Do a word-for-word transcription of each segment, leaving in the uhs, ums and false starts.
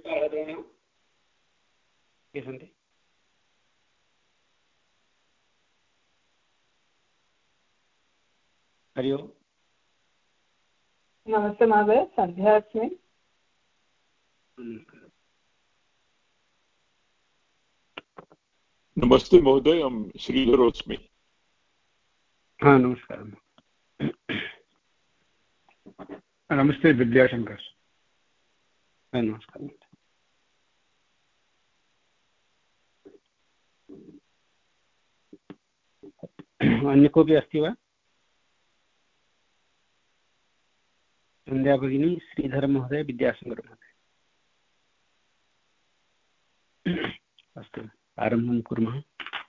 नमस्कारः। के सन्ति? हरि ओम्। नमस्ते महोदय, सन्ध्या अस्मि। नमस्ते महोदय, अहं श्रीधरोऽस्मि। हाँ नमस्कारः। नमस्ते विद्याशंकर। हाँ नमस्कारः। अन्य कोऽपि अस्ति वा? सन्ध्या भगिनी, श्रीधर महोदय, विद्याशंकर महोदय। अस्तु, आरम्भं कुर्मः।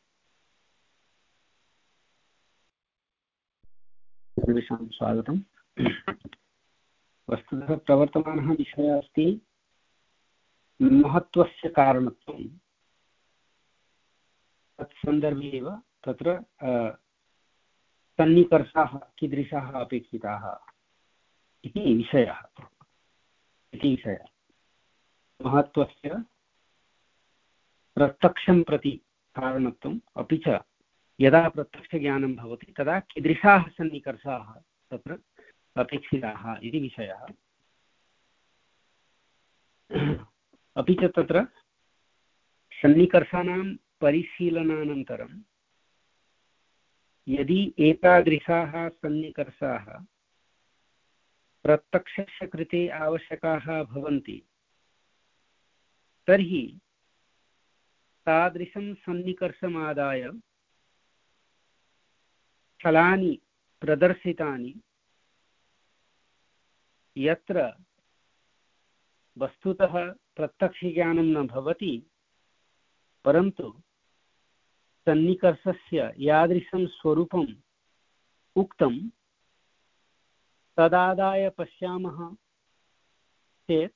सर्वेषां स्वागतम्। वस्तुतः प्रवर्तमानः विषयः अस्ति महत्त्वस्य कारणत्वं। तत्सन्दर्भे एव तत्र सन्निकर्षाः कीदृशाः अपेक्षिताः इति विषयः इति विषयः महत्त्वस्य प्रत्यक्षं प्रति कारणत्वम्, अपि च यदा प्रत्यक्षज्ञानं भवति तदा कीदृशाः सन्निकर्षाः तत्र अपेक्षिताः इति विषयः। अपि च तत्र सन्निकर्षाणां परिशीलनानन्तरं यदि एतादृशाः सन्निकर्षाः प्रत्यक्षस्य कृते आवश्यकाः भवन्ति तर्हि तादृशं सन्निकर्षमादाय फलानि प्रदर्शितानि यत्र वस्तुतः प्रत्यक्षज्ञानं न भवति, परन्तु सन्निकर्षस्य यादृशं स्वरूपम् उक्तं तदादाय पश्यामः चेत्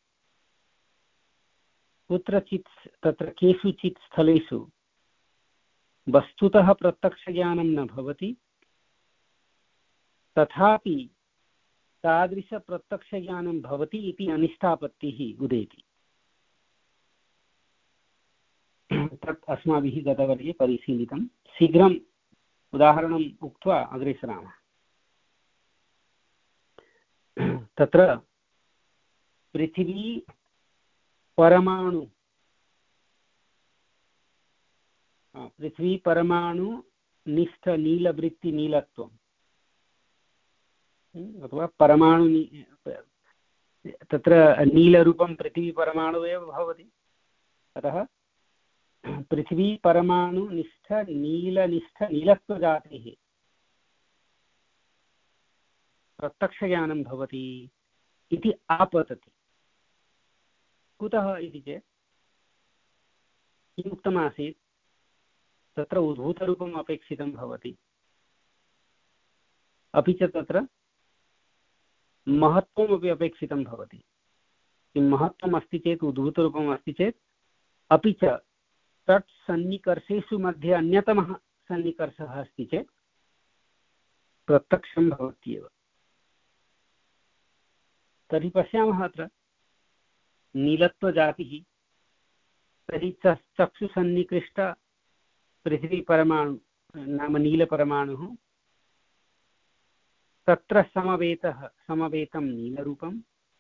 कुत्रचित् तत्र केषुचित् स्थलेषु वस्तुतः प्रत्यक्षज्ञानं न भवति, तथापि तादृशप्रत्यक्षज्ञानं भवति इति अनिष्टापत्तिः उदेति। तत् अस्माभिः गतवर्गे परिशीलितं। शीघ्रम् उदाहरणम् उक्त्वा अग्रे सरामः। तत्र पृथिवी परमाणु पृथ्वी परमाणु निष्ठ नीलवृत्ति नीलत्वम् अथवा परमाणु तत्र नीलरूपं पृथ्वी परमाणु एव भवति। अतः पृथ्वी परमाणु निष्ठ नीलनिष्ठ नीलत्वजातेः प्रत्यक्षज्ञानं भवति इति आपतति। कुतः इति चेत् किम् उक्तमासीत्, तत्र उद्भूतरूपम् अपेक्षितं भवति, अपि च तत्र महत्त्वमपि अपेक्षितं भवति। किं महत्त्वम् अस्ति चेत्, उद्भूतरूपम् अस्ति चेत्, अपि च तत् सन्निकर्षेषु मध्ये अन्यतमः सन्निकर्षः अस्ति चेत् प्रत्यक्षं भवत्येव। तर्हि पश्यामः अत्र नीलत्वजातिः, तर्हि चक्षुसन्निकृष्ट पृथ्वीपरमाणु नाम नीलपरमाणुः, तत्र समवेतः समवेतं नीलरूपं,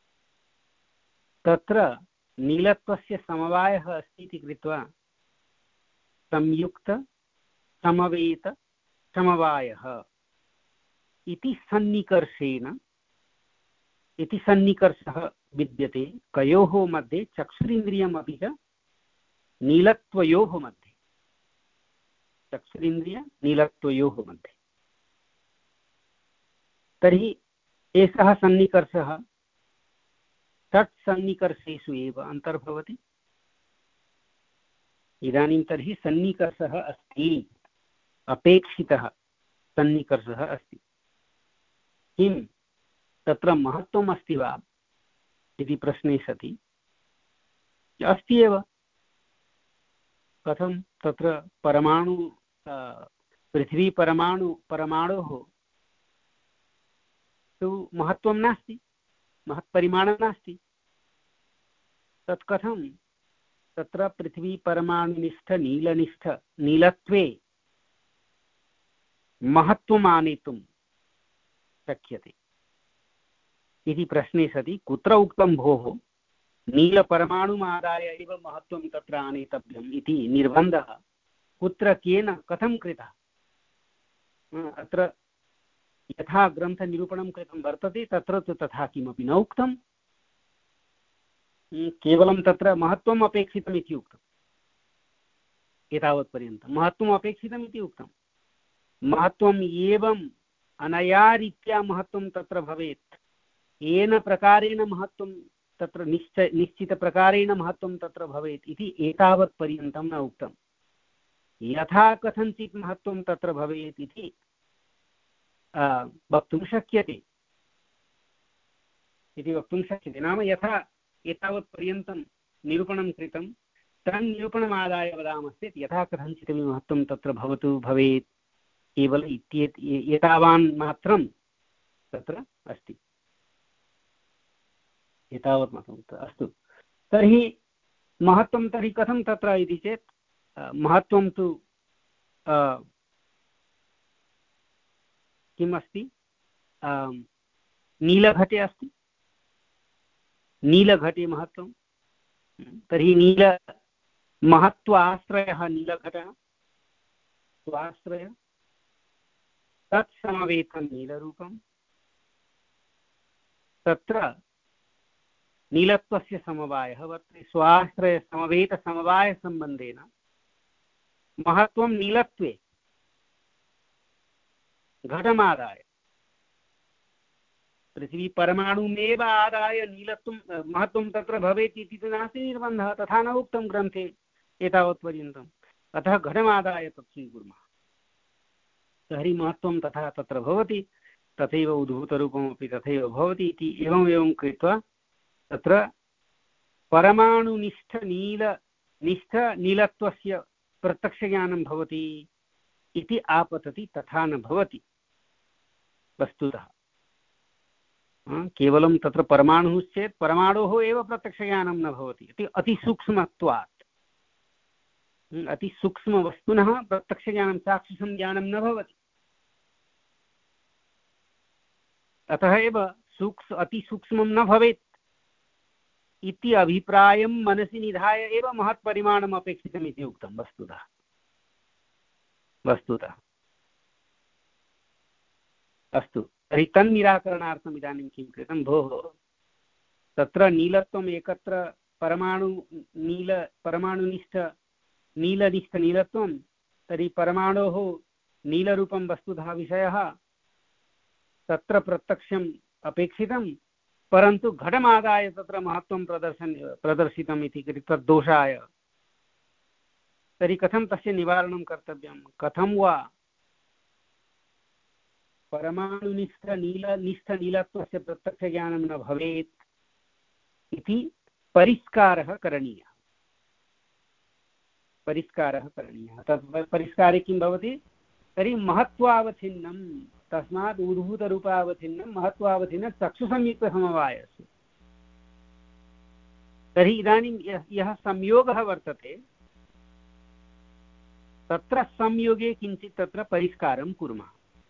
तत्र नीलत्वस्य समवायः अस्ति इति कृत्वा संयुक्त समवेत समवायः इति सन्निकर्षेण इति सन्निकर्षः विद्यते कयोः मध्ये, चक्षुरिन्द्रियम् अपि च नीलत्वयोः मध्ये, चक्षुरिन्द्रिय नीलत्वयोः मध्ये। तर्हि एषः सन्निकर्षः षट् सन्निकर्षेषु एव अन्तर्भवति। इदानीं तर्हि सन्निकर्षः अस्ति, अपेक्षितः सन्निकर्षः अस्ति। किं तत्र महत्त्वम् अस्ति वा इति प्रश्ने सति अस्ति एव। कथं तत्र परमाणु पृथ्वी परमाणु परमाणोः तु महत्त्वं नास्ति, महत्परिमाणं नास्ति, तत् कथं तत्र पृथ्वी परमाणुनिष्ठ नीलनिष्ठ नीलत्वे महत्त्वम् आनेतुं शक्यते इति प्रश्ने सति कुत्र उक्तं भोः नीलपरमाणुमादाय एव महत्त्वं तत्र आनेतव्यम् इति निर्बन्धः कुत्र केन कथं कृतः अत्र यथा ग्रन्थनिरूपणं कृतं वर्तते तत्र तु तथा किमपि न उक्तं केवलं तत्र महत्त्वम् अपेक्षितम् इति उक्तम् एतावत्पर्यन्तं महत्त्वम् अपेक्षितम् इति उक्तं महत्त्वम् एवम् अनया रीत्या महत्त्वं तत्र भवेत् येन प्रकारेण महत्त्वं तत्र निश्चय निश्चितप्रकारेण महत्त्वं तत्र भवेत् इति एतावत्पर्यन्तं न उक्तं यथा कथञ्चित् महत्त्वं तत्र भवेत् इति वक्तुं शक्यते इति वक्तुं शक्यते नाम यथा एतावत्पर्यन्तं निरूपणं कृतं तन्निरूपणमादाय वदामश्चेत् यथा कथञ्चित् महत्त्वं तत्र भवतु भवेत् केवल एतावान् मात्रं तत्र अस्ति एतावत् मात्रम् अस्तु तर्हि महत्त्वं तर्हि कथं तत्र इति चेत् महत्त्वं तु किम् अस्ति नीलघटे अस्ति नीलघटे महत्त्वं तर्हि नील महत्त्वाश्रयः नीलघटः स्वाश्रय तत्समवेतं नीलरूपं तत्र नीलत्वस्य समवायः वर्तते स्वाश्रयसमवेतसमवायसम्बन्धेन महत्त्वं नीलत्वे घटमादाय पृथ्वी परमाणुमेव आदाय नीलत्वं महत्त्वं तत्र भवेत् इति तु नास्ति निर्बन्धः तथा न उक्तं ग्रन्थे एतावत्पर्यन्तम् अतः घटमादाय तत् स्वीकुर्मः तर्हि महत्त्वं तथा तत्र भवति तथैव उद्भूतरूपमपि तथैव भवति इति एवम् एवं कृत्वा तत्र परमाणुनिष्ठ नील निष्ठ नीलत्वस्य प्रत्यक्षज्ञानं भवति इति आपतति तथा न भवति वस्तुतः केवलं तत्र परमाणुश्चेत् परमाणोः एव प्रत्यक्षज्ञानं न भवति इति अतिसूक्ष्मत्वात् अतिसूक्ष्मवस्तुनः प्रत्यक्षज्ञानं साक्षिसं ज्ञानं न भवति अतः एव सूक्ष्म अतिसूक्ष्मं न भवेत् इति अभिप्रायं मनसि निधाय एव महत्परिमाणम् अपेक्षितम् इति उक्तं वस्तुतः वस्तुतः अस्तु तर्हि तन्निराकरणार्थम् इदानीं किं कृतं भोः तत्र नीलत्वम् एकत्र परमाणु नील परमाणुनिष्ठ नीलनिष्ठ नीलत्वं तर्हि परमाणोः नीलरूपं वस्तुतः विषयः तत्र प्रत्यक्षम् अपेक्षितं परन्तु घटमादाय तत्र महत्त्वं प्रदर्शन प्रदर्शितम् इति कृत्वा दोषाय तर्हि कथं तस्य निवारणं कर्तव्यं कथं वा परमाणुनिष्ठ नीलनिष्ठ नीलत्वस्य प्रत्यक्षज्ञानं न भवेत् इति परिष्कारः करणीयः परिष्कारः करणीयः तत् परिष्कारे किं भवति तर्हि महत्त्वावच्छिन्नं तस्मात् उद्भूतरूपावच्छिन्नं महत्त्वावच्छिन्नं चक्षुसंयुक्तसमवायस्य तर्हि इदानीं यः संयोगः वर्तते तत्र संयोगे किञ्चित् तत्र परिष्कारं कुर्मः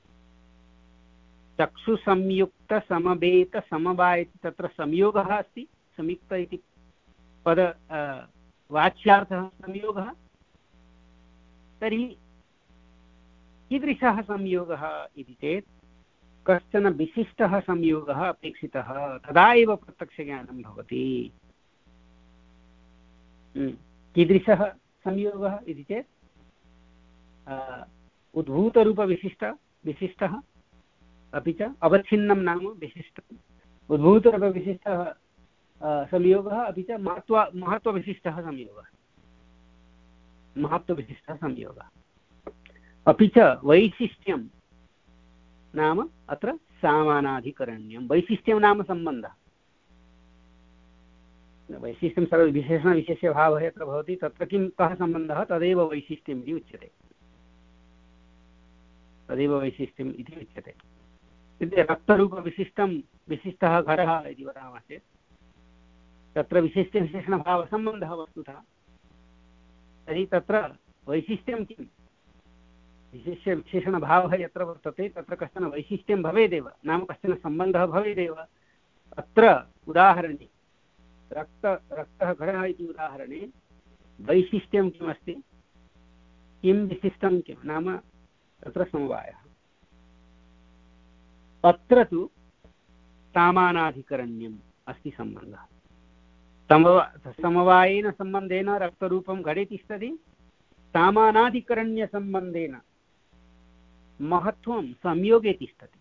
चक्षुसंयुक्तसमवेतसमवाय इति तत्र संयोगः अस्ति संयुक्त इति पद वाच्यार्थः संयोगः तर्हि कीदृशः संयोगः इति चेत् कश्चन विशिष्टः संयोगः अपेक्षितः तदा एव प्रत्यक्षज्ञानं भवति कीदृशः संयोगः इति चेत् उद्भूतरूपविशिष्ट विशिष्टः अपि च अवच्छिन्नं नाम विशिष्टम् उद्भूतरूपविशिष्टः संयोगः अपि च महत्व महत्वविशिष्टः संयोगः महत्वविशिष्टः संयोगः अपि च वैशिष्ट्यं नाम अत्र सामानाधिकरण्यं वैशिष्ट्यं नाम सम्बन्धः वैशिष्ट्यं सर्व विशेषणविशेष्यभावः यत्र भवति तत्र किं कः सम्बन्धः तदेव वैशिष्ट्यम् इति उच्यते तदेव वैशिष्ट्यम् इति उच्यते रक्तरूपविशिष्टं विशिष्टः घटः इति वदामः चेत् तत्र विशिष्टविशेषणभावसम्बन्धः वस्तुतः। तर्हि तत्र वैशिष्ट्यं किं? विशिष्टविशेषणभावः यत्र वर्तते तत्र कश्चन वैशिष्ट्यं भवेदेव, नाम कश्चन सम्बन्धः भवेदेव। अत्र उदाहरणे रक्त रक्तः घटः इति उदाहरणे वैशिष्ट्यं किमस्ति, किं विशिष्टं किं नाम तत्र समवायः। अत्र तु सामानाधिकरण्यम् अस्ति सम्बन्धः। समवा समवायेन सम्बन्धेन रक्तरूपं घटे तिष्ठति, सामानाधिकरण्यसम्बन्धेन महत्त्वं संयोगे तिष्ठति।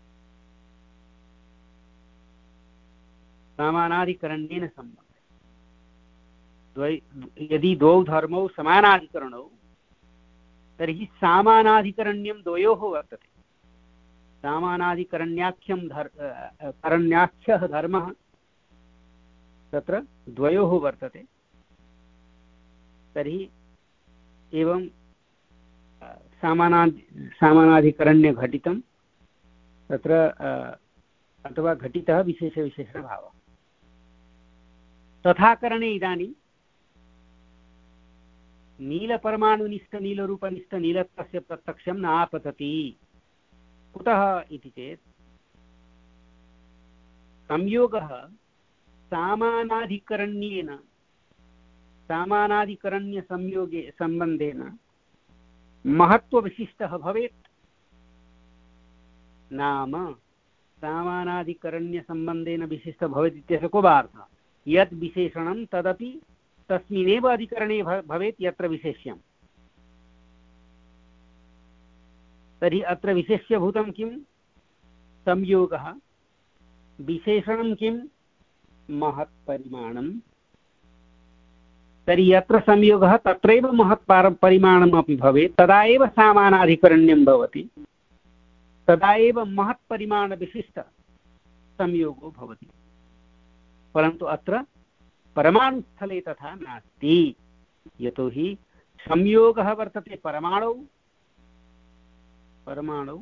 सामानाधिकरण्येन सम्बन्धे द्वै यदि द्वौ धर्मौ समानाधिकरणौ तर्हि सामानाधिकरण्यं द्वयोः वर्तते। सामानाधिकरण्याख्यं धर् करण्याख्यः धर्मः तत्र द्वयोः वर्तते। तर्हि एवं सामानादि सामानाधिकरण्यघटितं तत्र अथवा घटितः विशेषविशेषणभावः। तथा करणे इदानीं नीलपरमाणुनिष्ठनीलरूपनिष्ठनीलत्वस्य प्रत्यक्षं न आपतति। कुतः इति चेत् संयोगः सामानाधिकरण्येन सामानाधिकरण्यसंयोगे सम्बन्धेन महत्त्वविशिष्टः भवेत्। नाम सामानाधिकरण्यसम्बन्धेन विशिष्टः भवेत् इत्यस्य को वार्ता, यत् विशेषणं तदपि तस्मिन्नेव अधिकरणे भवेत् यत्र विशेष्यं। तर्हि अत्र विशेष्यभूतं किं? संयोगः। विशेषणं किं? महत्परिमाणं। तर्हि यत्र संयोगः तत्रैव महत्परिमाणमपि भवेत्, तदा एव सामानाधिकरण्यं भवति, तदा एव महत्परिमाणविशिष्टसंयोगो भवति। परन्तु अत्र परमाणुस्थले तथा नास्ति। यतोहि संयोगः वर्तते परमाणौ, परमाणौ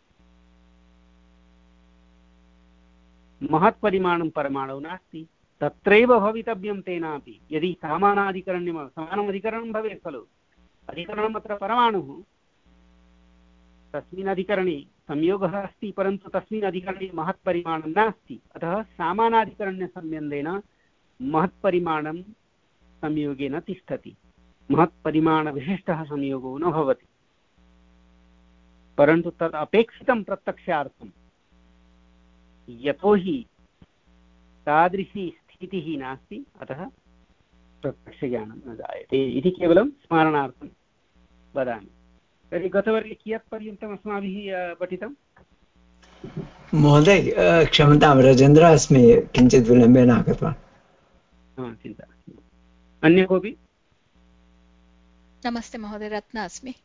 महत्परिमाणं परमाणौ नास्ति। तत्रैव भवितव्यं तेनापि। यदि समानाधिकरण्यं समानम् अधिकरणं भवेत् खलु, अधिकरणम् अत्र परमाणुः, तस्मिन् अधिकरणे संयोगः अस्ति परन्तु तस्मिन् अधिकरणे महत्परिमाणं नास्ति। अतः सामानाधिकरण्यसम्बन्धेन महत्परिमाणं संयोगे न तिष्ठति, महत्परिमाणविशिष्टः संयोगो न भवति। परन्तु तद् अपेक्षितं प्रत्यक्षार्थं, यतोहि तादृशी स्थितिः नास्ति, अतः प्रत्यक्षज्ञानं न जायते इति केवलं स्मरणार्थं वदामि। तर्हि गतवर्गे कियत् पर्यन्तम् अस्माभिः पठितं? महोदय क्षम्यतां, राजेन्द्रः अस्मि, किञ्चित् विलम्बेन आगतवान्। चिन्ता नास्ति। अन्य कोऽपि? नमस्ते महोदय, रत्ना अस्मि।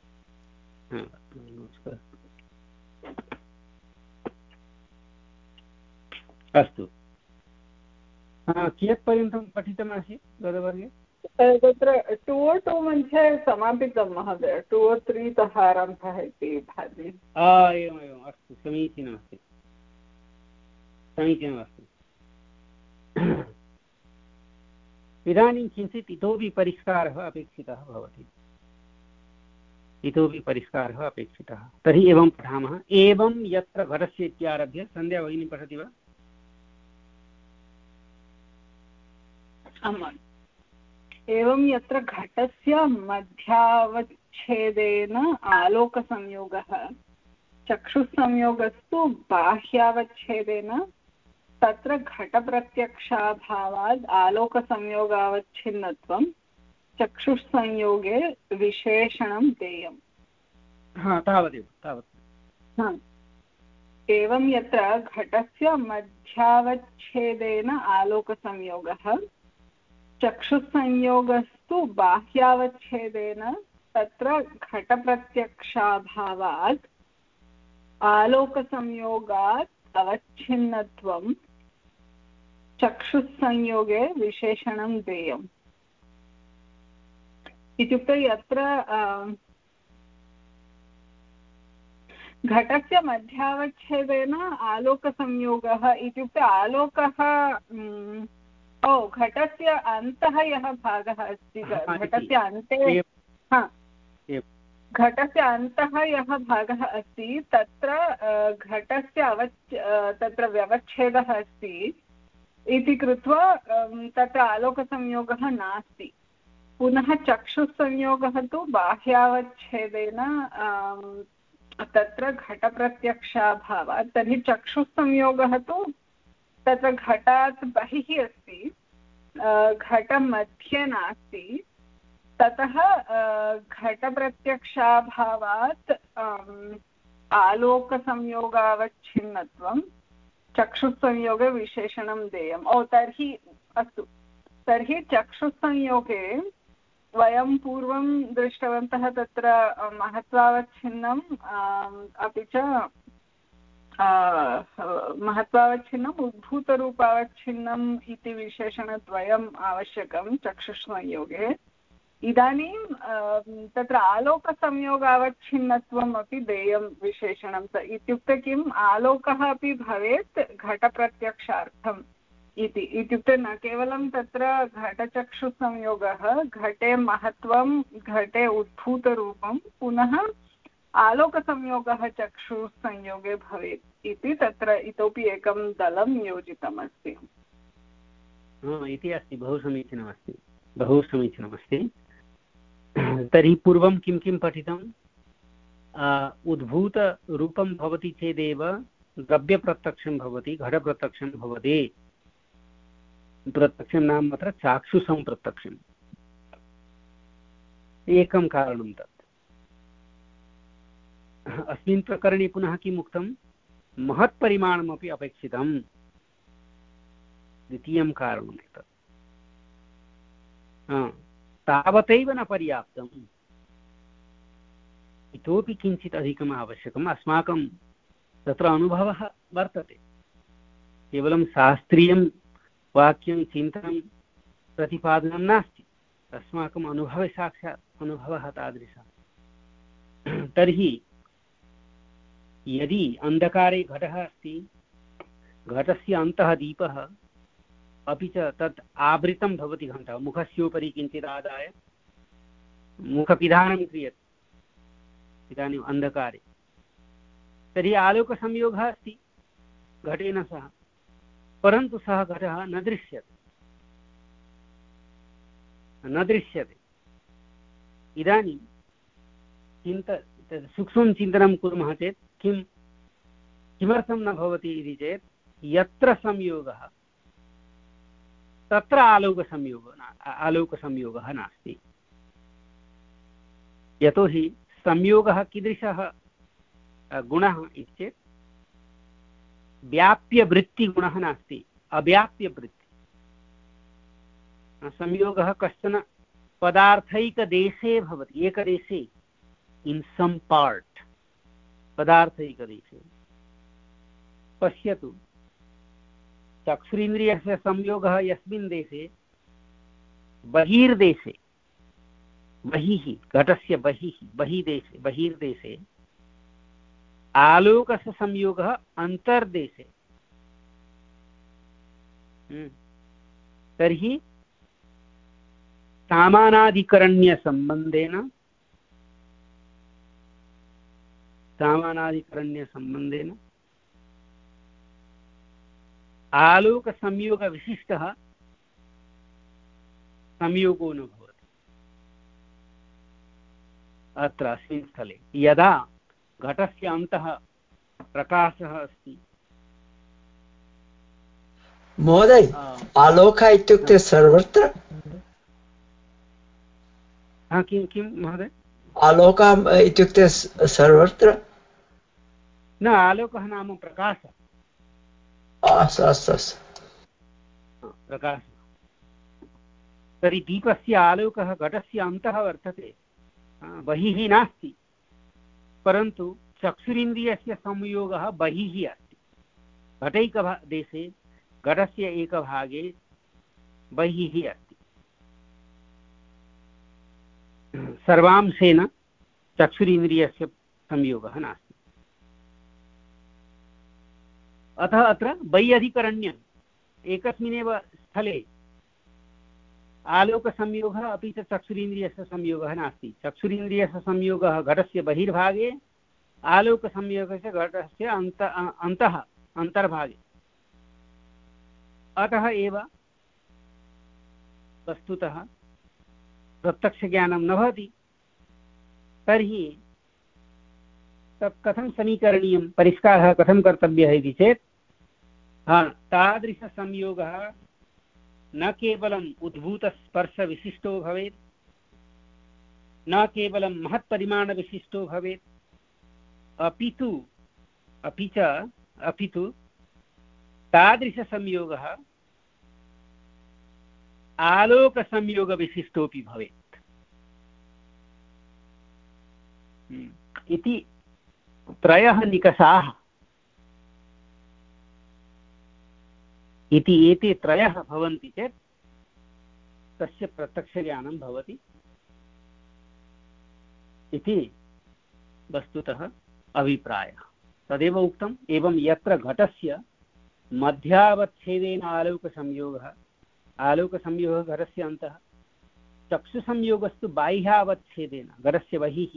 अस्तु, कियत् पर्यन्तं पठितमासीत् गतवर्गे? तत्र टु ओ टु मध्ये समापितं महोदय, टु ओ त्री तः आरम्भः इति भाति। एवमेवम्, अस्तु, समीचीनमस्ति, समीचीनमस्ति। इदानीं किञ्चित् इतोपि परिष्कारः अपेक्षितः भवति, इतोपि परिष्कारः अपेक्षितः। तर्हि एवं पठामः। एवं यत्र घटस्य इत्यारभ्य, सन्ध्या भगिनी पठति वा? आम्। एवं यत्र घटस्य मध्यावच्छेदेन आलोकसंयोगः, चक्षुसंयोगस्तु बाह्यावच्छेदेन, तत्र घटप्रत्यक्षाभावात् आलोकसंयोगावच्छिन्नत्वं चक्षुसंयोगे विशेषणं देयम्। हा, तावदेव, तावत्। एवं यत्र घटस्य मध्यावच्छेदेन आलोकसंयोगः, चक्षुसंयोगस्तु बाह्यावच्छेदेन, तत्र घटप्रत्यक्षाभावात् आलोकसंयोगात् अवच्छिन्नत्वं चक्षुसंयोगे विशेषणं देयम्। इत्युक्ते यत्र घटस्य मध्यावच्छेदेन आलोकसंयोगः इत्युक्ते आलोकः ओ घटस्य अन्तः यः भागः अस्ति घटस्य अन्ते हा घटस्य अन्तः यः भागः अस्ति तत्र घटस्य अवच् तत्र व्यवच्छेदः अस्ति इति कृत्वा तत्र आलोकसंयोगः नास्ति। पुनः चक्षुसंयोगः तु बाह्यावच्छेदेन तत्र घटप्रत्यक्षाभावात्। तर्हि चक्षुसंयोगः तु तत्र घटात् बहिः अस्ति, घटमध्ये नास्ति। ततः घटप्रत्यक्षाभावात् आलोकसंयोगावच्छिन्नत्वं चक्षुसंयोगे विशेषणं देयम्। ओ तर्हि अस्तु, तर्हि चक्षुसंयोगे वयं पूर्वं दृष्टवन्तः तत्र महत्त्वावच्छिन्नम् अपि च महत्त्वावच्छिन्नम् उद्भूतरूपावच्छिन्नम् इति विशेषणद्वयम् आवश्यकं चक्षुसंयोगे। इदानीं तत्र आलोकसंयोगावच्छिन्नत्वम् अपि देयं विशेषणं। इत्युक्ते किम्, आलोकः अपि भवेत् घटप्रत्यक्षार्थम् इति। इत्युक्ते न केवलं तत्र घटचक्षुसंयोगः, घटे महत्त्वं, घटे उद्भूतरूपं, पुनः आलोकसंयोगः चक्षुसंयोगे भवेत् इति तत्र इतोपि एकं दलं योजितमस्ति इति अस्ति। बहु समीचीनमस्ति, बहु समीचीनमस्ति। तर्हि पूर्वं किं किं पठितम्? उद्भूतरूपं भवति चेदेव द्रव्यप्रत्यक्षं भवति, घटप्रत्यक्षं भवति। प्रत्यक्षं नाम अत्र चाक्षुषं प्रत्यक्षम्। एकं कारणं तत्। अस्मिन् प्रकरणे पुनः किम् उक्तं? महत्परिमाणमपि अपेक्षितम्। द्वितीयं कारणम् एतत्। तावतैव न पर्याप्तम्, इतोपि किञ्चित् अधिकम् आवश्यकम्। अस्माकं तत्र अनुभवः वर्तते, केवलं शास्त्रीयं वाक्यं चिन्तनं प्रतिपादनं नास्ति, अस्माकम् अनुभवे साक्षात् अनुभवः तादृशः। तर्हि यदि अन्धकारे घटः अस्ति, घटस्य अन्तः दीपः, अपि च तत् आवृतं भवति घटः, मुखस्योपरि किञ्चित् आदाय मुखपिधानं क्रियते इदानीम् अन्धकारे, तर्हि आलोकसंयोगः अस्ति घटेन सह, परन्तु सः घटः न दृश्यते न दृश्यते इदानीं चिन्त सूक्ष्मं चिन्तनं कुर्मः चेत् किं किमर्थं न भवति इति चेत् यत्र संयोगः तत्र आलोकसंयोगः आलोकसंयोगः नास्ति। यतोहि संयोगः कीदृशः गुणः इति चेत् व्याप्यवृत्तिगुणः नास्ति, अव्याप्यवृत्ति। संयोगः कश्चन पदार्थैकदेशे भवति, एकदेशे, इन् सम् पार्ट्, पदार्थैकदेशे। पश्यतु, चक्षुरिन्द्रियस्य संयोगः यस्मिन् देशे, बहिर्देशे, बहिः, घटस्य बहिः, बहिर्देशे बहिर्देशे, आलोकस्य संयोगः अन्तर्देशे। तर्हि सामानाधिकरण्यसम्बन्धेन सामानाधिकरण्यसम्बन्धेन आलोकसंयोगविशिष्टः संयोगो न भवति। अत्र अस्मिन् स्थले यदा घटस्य अन्तः प्रकाशः अस्ति। महोदय, आलोकः इत्युक्ते सर्वत्र? हा, किं किं महोदय? आलोकः इत्युक्ते सर्वत्र? न, आलोकः नाम प्रकाशः। अस्तु अस्तु अस्तु प्रकाशः। तर्हि दीपस्य आलोकः घटस्य अन्तः वर्तते, बहिः नास्ति, परन्तु चक्षुरिन्द्रियस्य संयोगः बहिः अस्ति। घटैकदेशे, घटस्य एकभागे बहिः अस्ति। सर्वांशेन चक्षुरिन्द्रियस्य संयोगः नास्ति। अतः अत्र वैयधिकरण्यम् एकस्मिन्नेव स्थले आलोकसंयोगः अपि च चक्षुरिन्द्रियस्य संयोगः नास्ति। चक्षुरिन्द्रियस्य संयोगः घटस्य बहिर्भागे, आलोकसंयोगस्य घटस्य अन्त अन्तः अन्तर्भागे। अतः एव वस्तुतः प्रत्यक्षज्ञानं न भवति। तर्हि तत् कथं समीकरणीयं, परिष्कारः कथं कर्तव्यः इति चेत् तादृशसंयोगः न केवलम् उद्भूतस्पर्शविशिष्टो भवेत्, न केवलं महत्परिमाणविशिष्टो भवेत्, अपि तु अपि च अपि तु तादृशसंयोगः आलोकसंयोगविशिष्टोऽपि भवेत् इति त्रयः निकषाः। इति एते त्रयः भवन्ति चेत् तस्य प्रत्यक्षज्ञानं भवति इति वस्तुतः अभिप्रायः। तदेव उक्तम्। एवं यत्र घटस्य मध्यावच्छेदेन आलोकसंयोगः, आलोकसंयोगः घटस्य अन्तः, चक्षुसंयोगस्तु बाह्यावच्छेदेन घटस्य बहिः,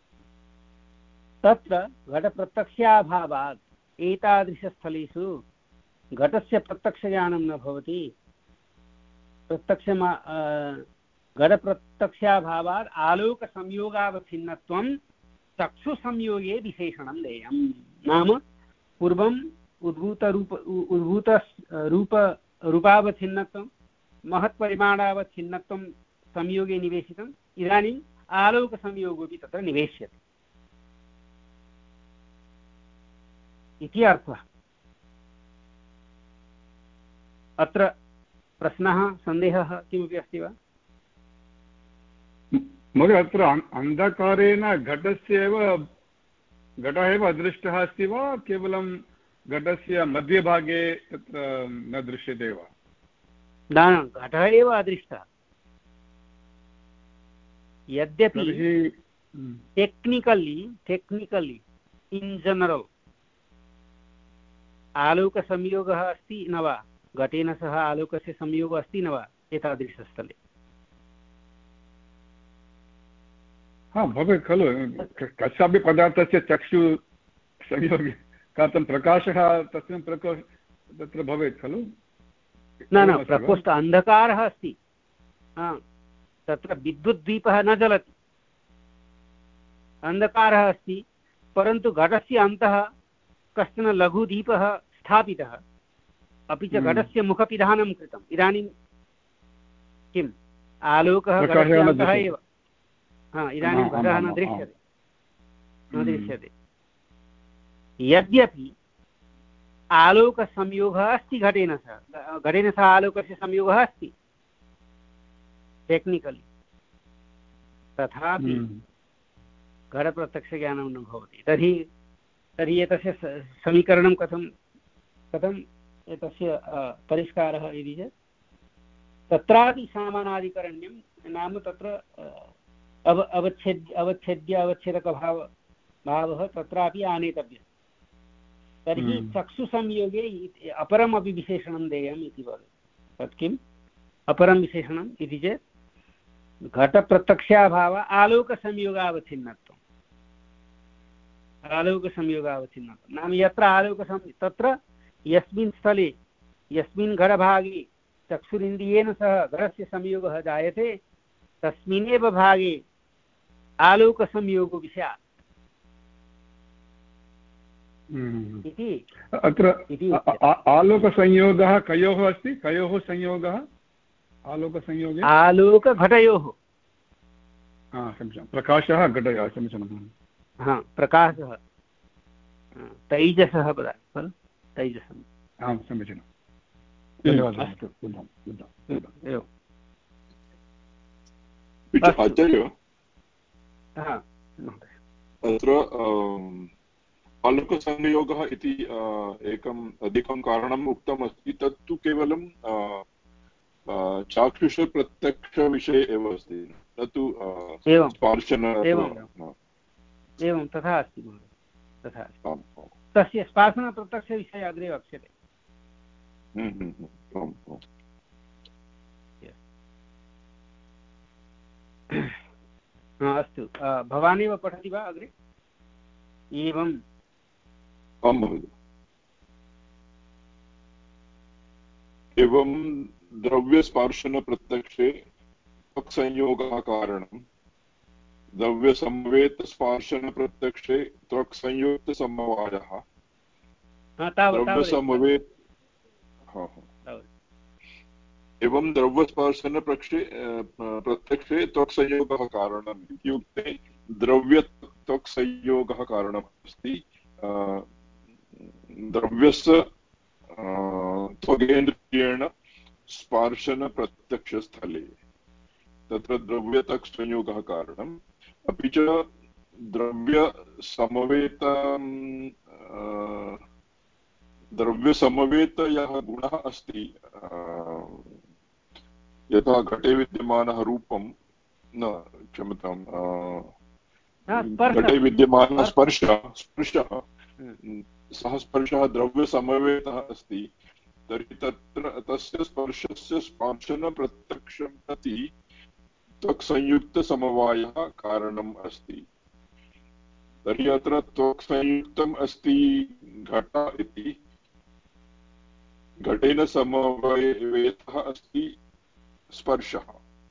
तत्र घटप्रत्यक्षाभावात् एतादृशस्थलेषु घटस्य प्रत्यक्षज्ञानं न भवति। प्रत्यक्षमा घटप्रत्यक्षाभावात् आलोकसंयोगावच्छिन्नत्वं चक्षुसंयोगे विशेषणं देयम्। नाम पूर्वम् उद्भूतरूप उद्भूत रूप रूपावच्छिन्नत्वं महत्परिमाणावच्छिन्नत्वं संयोगे निवेशितम्, इदानीम् आलोकसंयोगोऽपि तत्र निवेश्यते इति अर्थः। अत्र प्रश्नः, सन्देहः किमपि अस्ति वा? महोदय, अत्र अन्धकारेण घटस्य एव घटः एव अदृष्टः अस्ति वा, केवलं घटस्य मध्यभागे तत्र न दृश्यते वा? न, घटः एव अदृष्टः। यद्यपि टेक्निकली टेक्निकली इन् जनरल् आलोकसंयोगः अस्ति न वा, घटेन सह आलोकस्य संयोगः अस्ति न वा एतादृशस्थले? हा, भवेत् खलु। कस्यापि पदार्थस्य चक्षु संयोगे कथं प्रकाशः तस्मिन् प्रकोष् तत्र भवेत् खलु? न न, प्रकोष्ठ अन्धकारः अस्ति, तत्र विद्युद्दीपः न जलति, अन्धकारः अस्ति, परन्तु घटस्य अन्तः कश्चन लघुदीपः स्थापितः, अपि च घटस्य मुखपिधानं कृतम्। इदानीं किम्, आलोकः घटस्य अन्तः एव। हा, इदानीं घटः न दृश्यते, न दृश्यते। यद्यपि आलोकसंयोगः अस्ति घटेन सह, घटेन सह आलोकस्य संयोगः अस्ति टेक्निकली, तथापि घटप्रत्यक्षज्ञानं न भवति। तर्हि तर्हि एतस्य समीकरणं कथं कथम् एतस्य परिष्कारः इति चेत् तत्रापि सामानाधिकरण्यं, नाम तत्र अव अवच्छेद्य अवच्छेद्य अवच्छेदकभाव भावः तत्रापि आनेतव्यः। तर्हि चक्षुसंयोगे अपरमपि विशेषणं देयम् इति वदति। तत् किम् अपरं विशेषणम् इति चेत् घटप्रत्यक्षाभाव आलोकसंयोगावच्छिन्नत्वम्। आलोकसंयोगावच्छिन्नत्वं नाम यत्र आलोकसं तत्र यस्मिन् स्थले यस्मिन् घटभागे चक्षुरिन्द्रियेण सह घटस्य संयोगः जायते तस्मिन्नेव भागे आलोकसंयोगो स्यात् इति। अत्र आलोकसंयोगः कयोः अस्ति? कयोः संयोगः आलोकसंयोगे? आलोकघटयोः। समीचीनं। प्रकाशः घटयोः। समीचीनं। हा, प्रकाशः तैजसः पदार्थः खलु, तैजसम्। आं, समीचीनं। धन्यवादः। एवम्। आचार्य, अत्र आलोकसंयोगः इति एकम् अधिकं कारणम् उक्तम् अस्ति। तत्तु केवलं चाक्षुषप्रत्यक्षविषये एव अस्ति, न तु स्पर्शन। एवं तथा अस्ति महोदय, तथा अस्ति। तस्य स्पर्शनप्रत्यक्षविषये अग्रे वक्ष्यते। अस्तु, भवानेव पठति वा अग्रे? एवम् आं महोदय। एवं द्रव्यस्पर्शनप्रत्यक्षे त्वक्संयोगः कारणं, द्रव्यसमवेतस्पर्शनप्रत्यक्षे त्वक्संयुक्तसमवायः, द्रव्यसमवेत एवं द्रव्यस्पर्शन प्रत्यक्षे त्वक्संयोगः कारणम् इत्युक्ते द्रव्य त्वक्संयोगः कारणम् अस्ति। द्रव्यस्य त्वगेन्द्रियेण स्पर्शनप्रत्यक्षस्थले तत्र द्रव्यत्वक्संयोगः कारणम्। अपि च द्रव्यसमवेत द्रव्यसमवेतयः गुणः अस्ति, यथा घटे विद्यमानः रूपं न क्षम्यतां घटे विद्यमानः स्पर्शः स्पर्शः सः स्पर्शः द्रव्यसमवेतः अस्ति, तर्हि तत्र तस्य स्पर्शस्य स्पर्शनप्रत्यक्षं प्रति त्वक्संयुक्तसमवायः कारणम् अस्ति। तर्हि अत्र त्वक्संयुक्तम् अस्ति घट इति, घटेन समवेतः अस्ति स्पर्शः,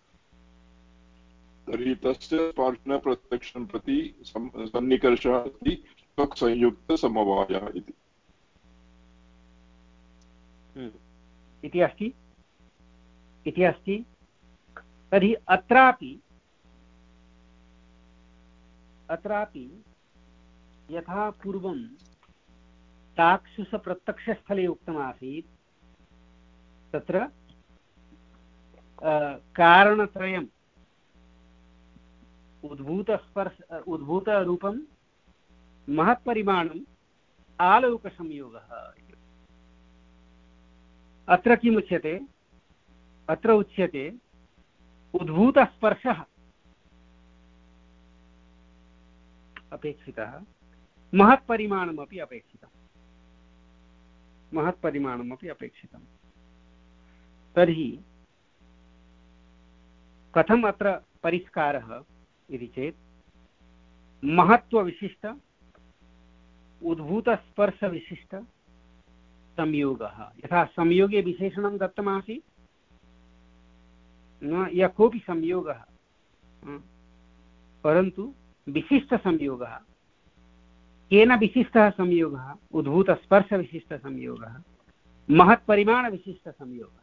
तर्हि तस्य स्पर्शनप्रत्यक्षं प्रति सन्निकर्षः अस्ति त्वक्संयुक्तसमवायः इति। इति अस्ति इति अस्ति तर्हि अत्रापि अत्रापि यथा पूर्वं चाक्षुषप्रत्यक्षस्थले उक्तमासीत्, तत्र कारणत्रयम् उद्भूतस्पर्श उद्भूतरूपं महत्परिमाणम् आलोकसंयोगः। अत्र किम् उच्यते? अत्र उच्यते उद्भूतस्पर्शः अपेक्षितः, महत्परिमाणमपि अपेक्षितम् महत्परिमाणमपि अपेक्षितम्। तर्हि कथम् अत्र परिष्कारः इति चेत् महत्वविशिष्ट उद्भूतस्पर्शविशिष्ट संयोगः। यथा संयोगे विशेषणं दत्तमासीत्, न यः कोऽपि संयोगः, परन्तु विशिष्टसंयोगः। केन विशिष्टः संयोगः? उद्भूतस्पर्शविशिष्टसंयोगः, महत्परिमाणविशिष्टसंयोगः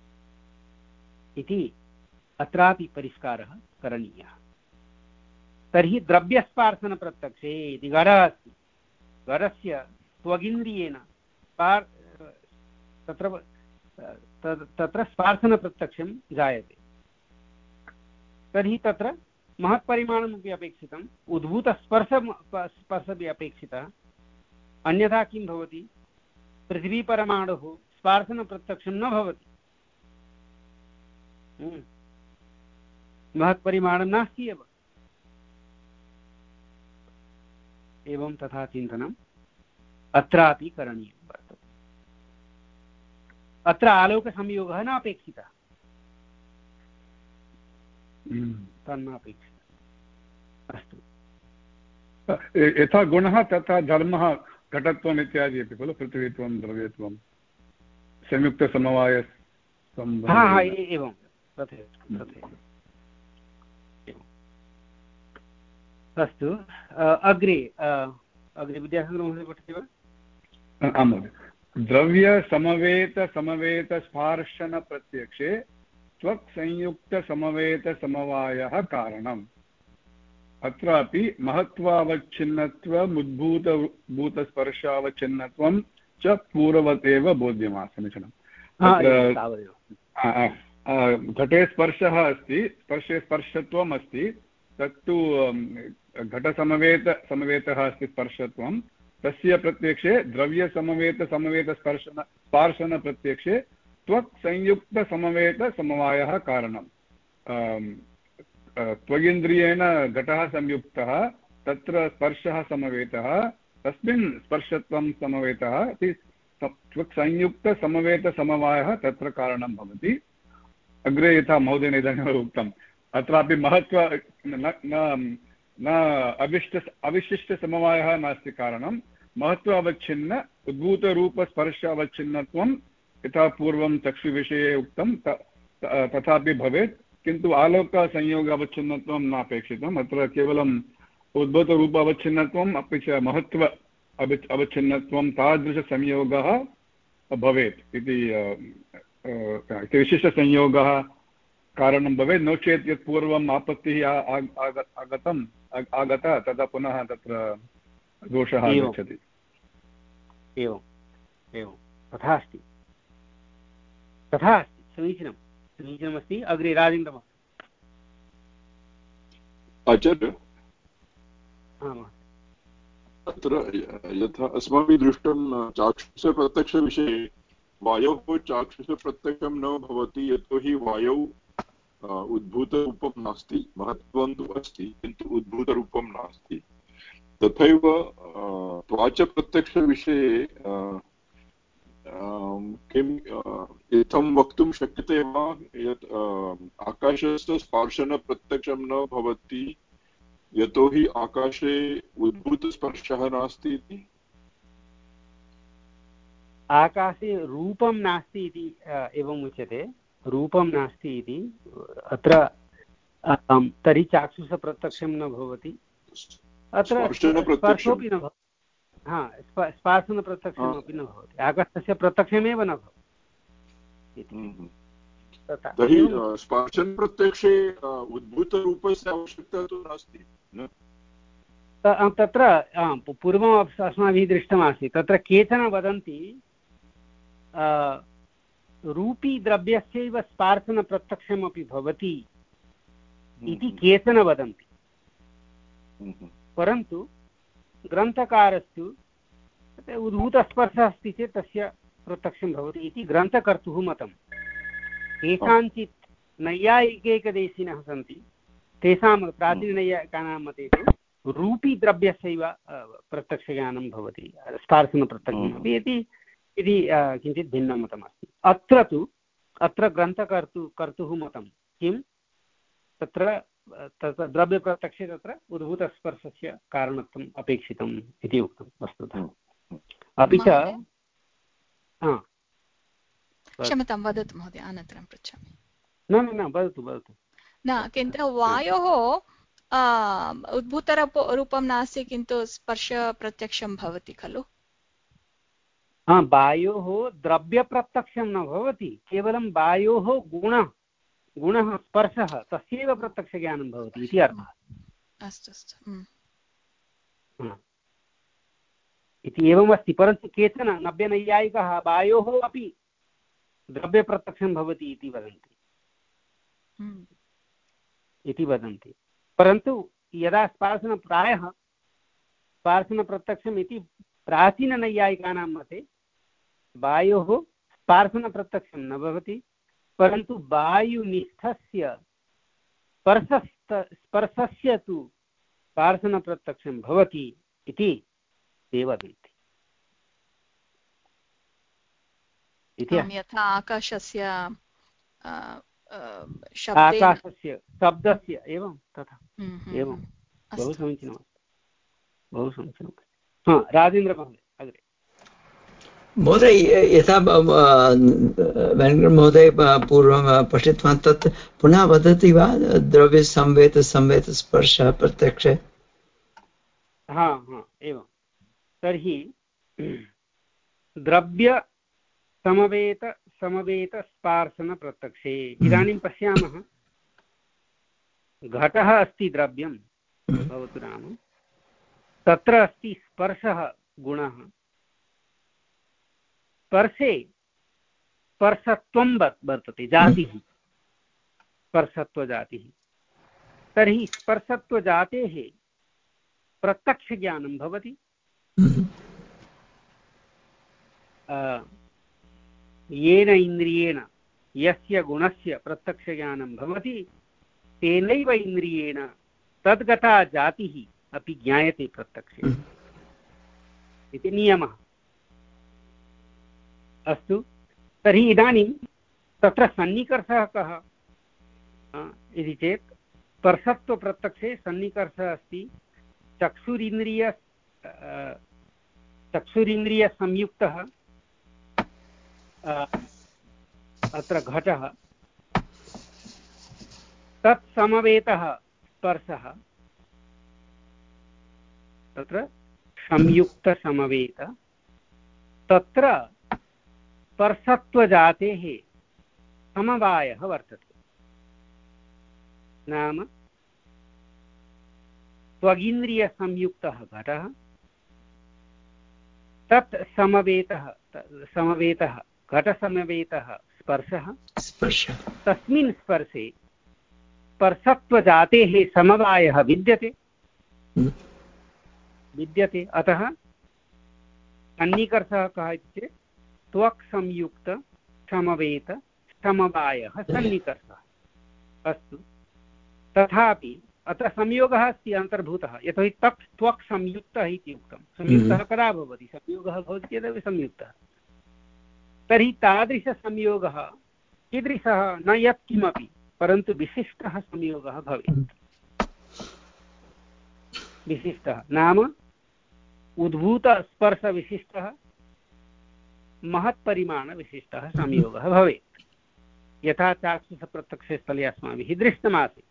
इति अत्रापि परिष्कारः करणीयः। तर्हि द्रव्यस्पार्शनप्रत्यक्षे इति घटः अस्ति, घटस्य त्वगिन्द्रियेण तत्र तत्र स्पार्शनप्रत्यक्षं जायते। तर्हि तत्र महत्परिमाणमपि अपेक्षितम्, उद्भूतस्पर्श स्पर्शपि अपेक्षितः। अन्यथा किं भवति? पृथिवीपरमाणुः स्पार्शनप्रत्यक्षं न भवति, महत्परिमाणं नास्ति एव। एवं तथा चिन्तनम् अत्रापि करणीयं वर्तते। अत्र आलोकसंयोगः न अपेक्षितः, तन्नापेक्षितः। अस्तु, यथा गुणः तथा धर्मः घटत्वम् इत्यादि अपि खलु, पृथ्वीत्वं द्रव्यत्वं संयुक्तसमवाय। एवं तथैव तथैव। अस्तु, अग्रे अग्रे विद्यासागरमहोदय पठति वा? आं महोदय। द्रव्यसमवेतसमवेतस्पार्शनप्रत्यक्षे त्वक्संयुक्तसमवेतसमवायः कारणम्। अत्रापि महत्वावच्छिन्नत्वमुद्भूत भूतस्पर्शावच्छिन्नत्वं च पूर्ववदेव बोध्यमास। समीचीनम्। घटे स्पर्शः अस्ति, स्पर्शे स्पर्शत्वम् अस्ति, तत्तु घटसमवेत समवेतः अस्ति स्पर्शत्वं, तस्य प्रत्यक्षे द्रव्यसमवेतसमवेतस्पर्शन स्पार्शनप्रत्यक्षे त्वक्संयुक्तसमवेतसमवायः कारणम्। त्वगिन्द्रियेण घटः संयुक्तः, तत्र स्पर्शः समवेतः, तस्मिन् स्पर्शत्वं समवेतः इति त्वक्संयुक्तसमवेतसमवायः तत्र कारणं भवति। अग्रे यथा महोदयेन इदानीम् उक्तं, अत्रापि महत्व न न न अविष्ट अविशिष्टसमवायः नास्ति कारणं महत्व अवच्छिन्न उद्भूतरूपस्पर्श अवच्छिन्नत्वं यथा पूर्वं चक्षुविषये उक्तं तथापि भवेत्, किन्तु आलोकसंयोग अवच्छिन्नत्वं नापेक्षितम्। अत्र केवलम् उद्भूतरूप अवच्छिन्नत्वम् अपि च महत्व अवि अवच्छिन्नत्वं तादृशसंयोगः भवेत् इति विशिष्टसंयोगः कारणं भवेत्। नो चेत् यत् पूर्वम् आपत्तिः आगतम् आगत तदा पुनः तत्र दोषः आगच्छति। एवम् एवं तथा अस्ति तथा अस्ति समीचीनं समीचीनमस्ति। अग्रे राजेन्द्रः। आचार्य, अत्र यथा अस्माभिः दृष्टं चाक्षुषप्रत्यक्षविषये वायोः चाक्षुषप्रत्यक्षं न भवति, यतोहि वायौ उद्भूतरूपं नास्ति, महत्त्वं तु अस्ति किन्तु उद्भूतरूपं नास्ति। तथैव त्वाचप्रत्यक्षविषये किं इत्थं वक्तुं शक्यते वा यत् आकाशस्य स्पर्शनप्रत्यक्षं न भवति यतोहि आकाशे उद्भूतस्पर्शः नास्ति इति? आकाशे रूपं नास्ति इति एवम् उच्यते, रूपं नास्ति इति। अत्र तर्हि चाक्षुषप्रत्यक्षं न भवति, अत्र स्पर्शोऽपि न भवति। हा, स्पर्शनप्रत्यक्षमपि न भवति, आकाशस्य प्रत्यक्षमेव न भवति। तर्हि स्पर्शनप्रत्यक्षे उद्भूतरूपस्य आवश्यकता तु नास्ति। तत्र पूर्वम् अस्माभिः दृष्टमासीत्, तत्र केचन वदन्ति रूपी द्रव्यस्यैव स्पार्शनप्रत्यक्षमपि भवति इति केचन वदन्ति, परन्तु ग्रन्थकारस्तु उद्भूतस्पर्शः अस्ति चेत् तस्य प्रत्यक्षं भवति इति ग्रन्थकर्तुः मतं। केषाञ्चित् नैयायिकैकदेशिनः सन्ति, तेषां प्राचीननैयायिकानां मते तु रूपी द्रव्यस्यैव प्रत्यक्षज्ञानं भवति, स्पार्शनप्रत्यक्षमपि इति इति किञ्चित् भिन्नं मतमस्ति। अत्र तु अत्र ग्रन्थकर्तु कर्तुः मतं किं, तत्र तत्र द्रव्यप्रत्यक्षे तत्र उद्भूतस्पर्शस्य कारणत्वम् अपेक्षितम् इति उक्तं वस्तुतः। अपि च क्षम्यतां, वदतु महोदय, अनन्तरं पृच्छामि। न न न वदतु वदतु। न, किन्तु वायोः उद्भूतरूपं नास्ति किन्तु स्पर्शप्रत्यक्षं भवति खलु? हा, वायोः द्रव्यप्रत्यक्षं न भवति, केवलं वायोः गुणः गुणः स्पर्शः तस्यैव प्रत्यक्षज्ञानं भवति इति अर्थः। अस्तु अस्तु इति एवमस्ति। परन्तु केचन नव्यनैयायिकाः वायोः अपि द्रव्यप्रत्यक्षं भवति इति वदन्ति इति वदन्ति परन्तु यदा स्पार्शन प्रायः स्पार्शनप्रत्यक्षम् इति प्राचीननैयायिकानां मते वायोः स्पार्शनप्रत्यक्षं न भवति, परन्तु वायुनिष्ठस्य स्पर्शस्त स्पर्शस्य तु स्पार्शनप्रत्यक्षं भवति इति ते वदन्ति। यथा आकाशस्य आकाशस्य शब्दस्य एवं तथा एवं बहु समीचीनमस्ति, बहु समीचीनमस्ति। हा, राजेन्द्र महोदय अग्रे। महोदय, यथा वेङ्कटमहोदय पूर्वं पठितवान् तत् पुनः वदति वा? द्रव्यसंवेद संवेद स्पर्शः प्रत्यक्षे। हा हा एवं। तर्हि द्रव्य समवेत समवेत स्पार्शन प्रत्यक्षे इदानीं पश्यामः, घटः अस्ति द्रव्यं भवतु नाम, तत्र अस्ति स्पर्शः गुणः, स्पर्शे स्पर्शत्वं वर्तते, जातिः स्पर्शत्वजातिः। तर्हि स्पर्शत्वजातेः प्रत्यक्षज्ञानं भवति। येन इन्द्रियेण यस्य गुणस्य प्रत्यक्षज्ञानं भवति तेनैव इन्द्रियेण तद्गता जातिः अपि ज्ञायते प्रत्यक्षे इति नियमः। अस्तु, तर्हि इदानीं तत्र सन्निकर्षः कः इति चेत् स्पर्शत्वप्रत्यक्षे सन्निकर्षः अस्ति चक्षुरिन्द्रिय चक्षुरिन्द्रियसंयुक्तः अत्र घटः तत्समवेतः स्पर्शः तत्र संयुक्तसमवेत तत्र स्पर्शत्वजातेः समवायः वर्तते नाम त्वगिन्द्रियसंयुक्तः घटः तत् समवेतः समवेतः घटसमवेतः स्पर्शः स्पर्शः तस्मिन् स्पर्शे स्पर्शत्वजातेः समवायः विद्यते विद्यते अतः सन्निकर्षः कः इति चेत् त्वक् संयुक्त समवेत समवायः सन्निकर्षः अस्तु तथापि अत्र संयोगः अस्ति अन्तर्भूतः यतोहि तक् त्वक् संयुक्तः इति उक्तं संयुक्तः कदा भवति संयोगः भवति चेदपि संयुक्तः तर्हि तादृशसंयोगः कीदृशः न यत्किमपि परन्तु विशिष्टः संयोगः भवेत् विशिष्टः नाम उद्भूतस्पर्शविशिष्टः महत्परिमाणविशिष्टः संयोगः भवेत् यथा चाक्षुषप्रत्यक्षस्थले अस्माभिः दृष्टमासीत्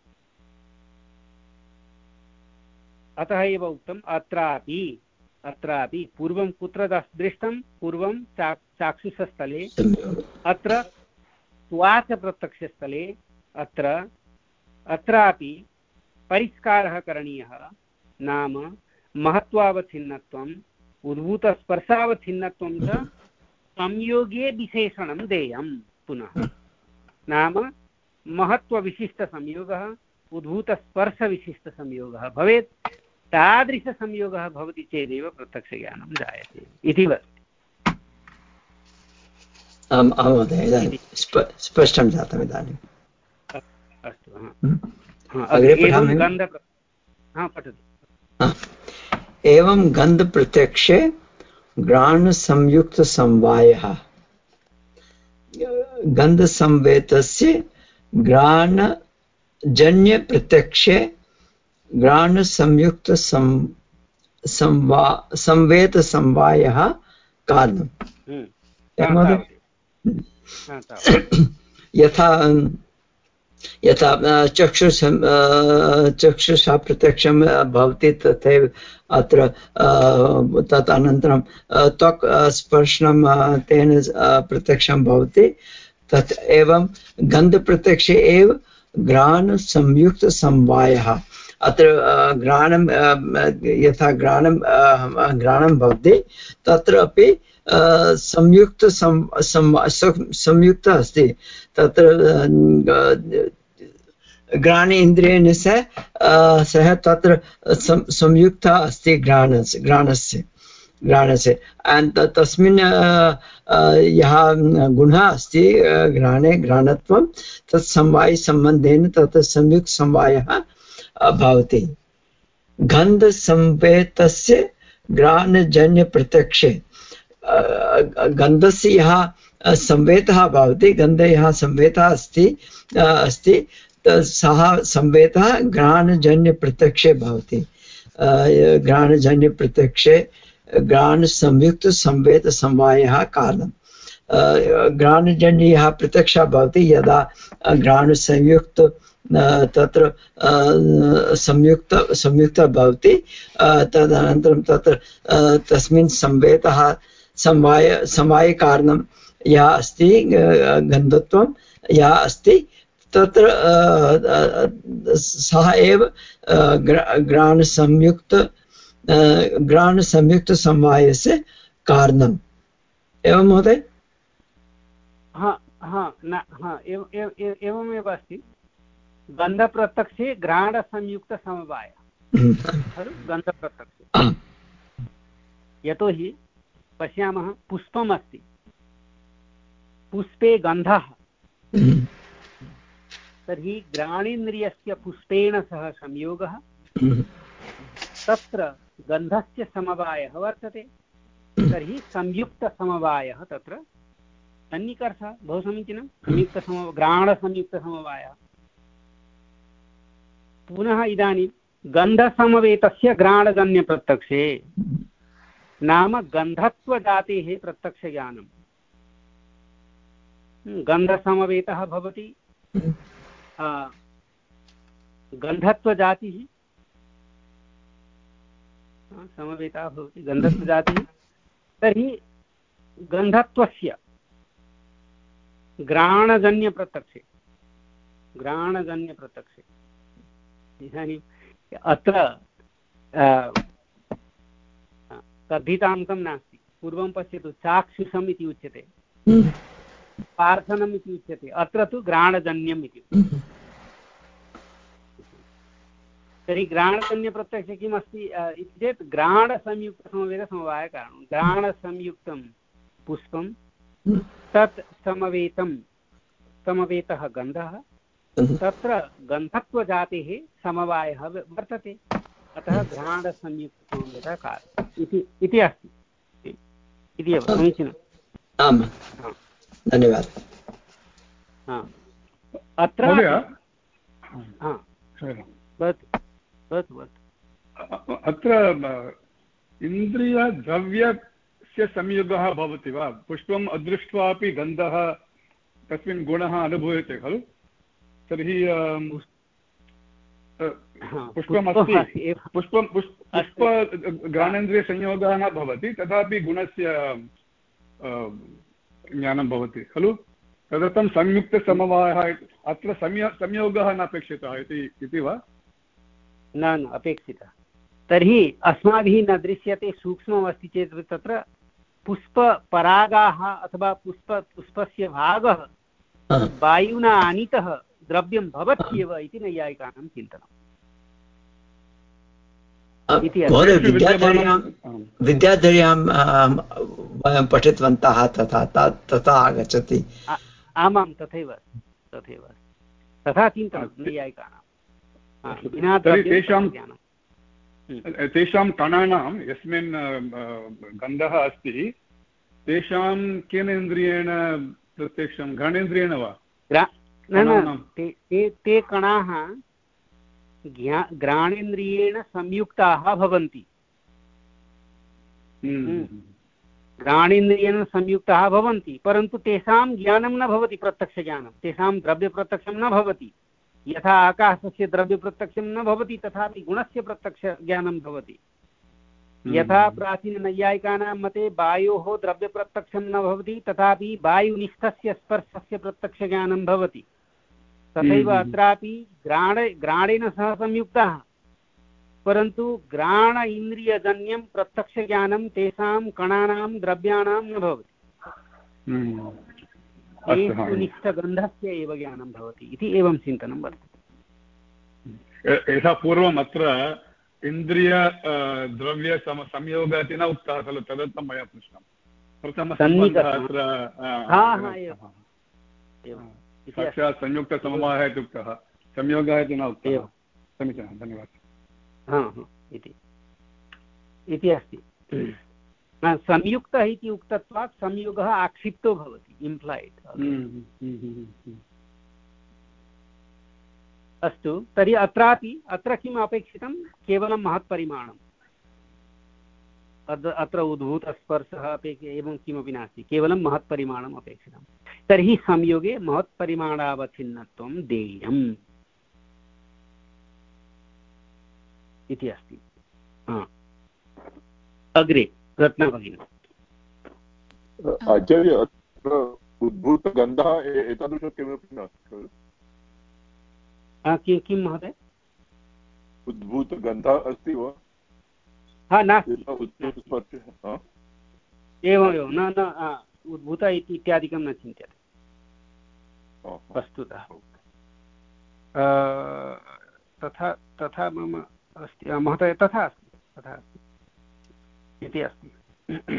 अतः एव उक्तम् अत्रापि अत्रापि पूर्वं कुत्र दृष्टं पूर्वं चा चाक्षुषस्थले अत्र वाचप्रत्यक्षस्थले अत्र अत्रापि परिष्कारः करणीयः नाम महत्वावच्छिन्नत्वम् उद्भूतस्पर्शावच्छिन्नत्वं च संयोगे विशेषणं देयं पुनः नाम महत्वविशिष्टसंयोगः उद्भूतस्पर्शविशिष्टसंयोगः भवेत् तादृशसंयोगः भवति चेदेव प्रत्यक्षज्ञानं जायते इति वदति आम् आम् महोदय इदानीं स्पष्टं जातम् इदानीम् अस्तु अग्रे पठामि पठतु एवं गन्धप्रत्यक्षे घ्राणसंयुक्तसमवायः गन्धसंवेतस्य घ्राणजन्यप्रत्यक्षे घ्राणसंयुक्त संवेतसमवायः कारणम् यथा यथा चक्षुष चक्षुषा प्रत्यक्षं भवति तथैव अत्र तत् अनन्तरं त्वक् स्पर्शनं तेन प्रत्यक्षं भवति तत् एवं गन्धप्रत्यक्षे एव घ्राणसंयुक्तसमवायः अत्र घ्राणं यथा घ्राणं घ्राणं भवति तत्र अपि संयुक्त संयुक्त अस्ति तत्र घ्राणेन्द्रियेण सह सह तत्र संयुक्तः अस्ति घ्राणस्य घ्राणस्य घ्राणस्य तस्मिन् यः गुणः अस्ति घ्राणे घ्राणत्वं तत् समवायसम्बन्धेन तत्र संयुक्तसमवायः भवति गन्धसंवेतस्य घ्राणजन्यप्रत्यक्षे गन्धस्य यः संवेतः भवति गन्धे यः संवेतः अस्ति अस्ति सः संवेतः घ्राणजन्यप्रत्यक्षे भवति घ्राणजन्यप्रत्यक्षे घ्राणसंयुक्तसंवेतसमवायः कारणं घ्राणजन्य यः प्रत्यक्षः भवति यदा घ्राणसंयुक्त तत्र संयुक्त संयुक्तः भवति तदनन्तरं तत्र तस्मिन् संवेतः समवाय समवायकारणं यः अस्ति गन्धत्वं यः अस्ति तत्र सः एव घ्राणसंयुक्त घ्राणसंयुक्तसमवायस्य कारणम् एवं महोदय हा हा न हा एवमेव अस्ति गन्धप्रत्यक्षे घ्राणसंयुक्तसमवाय खलु गन्धप्रत्यक्षे यतोहि पश्यामः पुष्पमस्ति पुष्पे गन्धः तर्हि घ्राणेन्द्रियस्य पुष्पेण सह संयोगः तत्र गन्धस्य समवायः वर्तते तर्हि संयुक्तसमवायः तत्र सन्निकर्षः बहु समीचीनं संयुक्तसम घ्राणसंयुक्तसमवायः पुनः इदानीं गन्धसमवेतस्य घ्राणजन्यप्रत्यक्षे नाम गन्धत्वजातेः प्रत्यक्षज्ञानं गन्धसमवेतः भवति गन्धत्वजातिः समवेतः भवति गन्धत्वजातिः तर्हि गन्धत्वस्य घ्राणजन्यप्रत्यक्षे घ्राणजन्यप्रत्यक्षे इदानीम् अत्र तद्धितान्तं नास्ति पूर्वं पश्यतु चाक्षुषम् इति उच्यते पार्थनम् इति उच्यते अत्र तु घ्राणजन्यम् इति तर्हि घ्राणजन्यप्रत्यक्षे किम् अस्ति इति चेत् घ्राणसंयुक्तसमवेतसमवायकारणं घ्राणसंयुक्तं पुष्पं तत् समवेतं समवेतः गन्धः तत्र गन्धत्वजातेः समवायः वर्तते अतः घ्राणसंयुक्तसमवेतः कारणम् इति इति अस्ति इति एव समीचीनम् आम् धन्यवादः अत्र अत्र इन्द्रियद्रव्यस्य संयोगः भवति वा पुष्पम् अदृष्ट्वापि गन्धः तस्मिन् गुणः अनुभूयते खलु तर्हि पुष्पमस्ति पुष्पं पुष्प घ्राणेन्द्रियसंयोगः न भवति तथापि गुणस्य ज्ञानं भवति खलु तदर्थं संयुक्तसमवायः अत्र संयोगः न अपेक्षितः इति वा न न अपेक्षितः तर्हि अस्माभिः न दृश्यते सूक्ष्ममस्ति चेत् तत्र पुष्पपरागाः अथवा पुष्प पुष्पस्य भागः वायुना आनीतः द्रव्यं भवत्येव इति नैयायिकानां चिन्तनम् विद्याधर्यां वयं पठितवन्तः तथा तथा आगच्छति आमां तथैव तथैव तथा चिन्तनं नैयायिकानां तेषां तेषां कणानां यस्मिन् गन्धः अस्ति तेषां केन इन्द्रियेण प्रत्यक्षं घ्राणेन्द्रियेण वा न न ते कणाः घ्राणेन्द्रियेण संयुक्ताः भवन्ति घ्राणेन्द्रियेण संयुक्ताः भवन्ति परन्तु तेषां ज्ञानं न भवति प्रत्यक्षज्ञानं तेषां द्रव्यप्रत्यक्षं न भवति यथा आकाशस्य द्रव्यप्रत्यक्षं न भवति तथापि गुणस्य प्रत्यक्षज्ञानं भवति यथा प्राचीननैयायिकानां मते वायोः द्रव्यप्रत्यक्षं न भवति तथापि वायुनिष्ठस्य स्पर्शस्य प्रत्यक्षज्ञानं भवति तथैव अत्रापि घ्राण घ्राणेन सह संयुक्ताः परन्तु घ्राण इन्द्रियजन्यं प्रत्यक्षज्ञानं तेषां कणानां द्रव्याणां न भवति तेषु निष्ठगन्धस्य एव ज्ञानं भवति इति एवं चिन्तनं वर्तते यथा पूर्वम् अत्र इन्द्रिय द्रव्य संयोगः इति न उक्तः खलु तदर्थं मया पृष्टं प्रथमसम्बन्धः अत्र साक्षात् संयुक्तसमवायः इति उक्तः संयोगः इति न उक्तः समीचीनं धन्यवादः इति इति अस्ति संयुक्तः इति उक्तत्वात् संयोगः आक्षिप्तो भवति इम्प्लाय्ड् अस्तु तर्हि अत्रापि अत्र किम् अपेक्षितं केवलं महत्परिमाणम् अत्र उद्भूतस्पर्शः अपेक्षितः एवं किमपि नास्ति केवलं महत्परिमाणम् अपेक्षितं तर्हि संयोगे महत्परिमाणावच्छिन्नत्वं देयम् इति अस्ति अग्रे रत्ना भगिनी आचार्य अत्र उद्भूतगन्धः एतादृशं किमपि नास्ति किं किं महोदय उद्भूतगन्धः अस्ति वा हा नास्ति एवम् एवं न न उद्भूत इति इत्यादिकं न चिन्त्यते वस्तुतः तथा तथा मम अस्ति महोदय तथा अस्ति तथा अस्ति इति अस्ति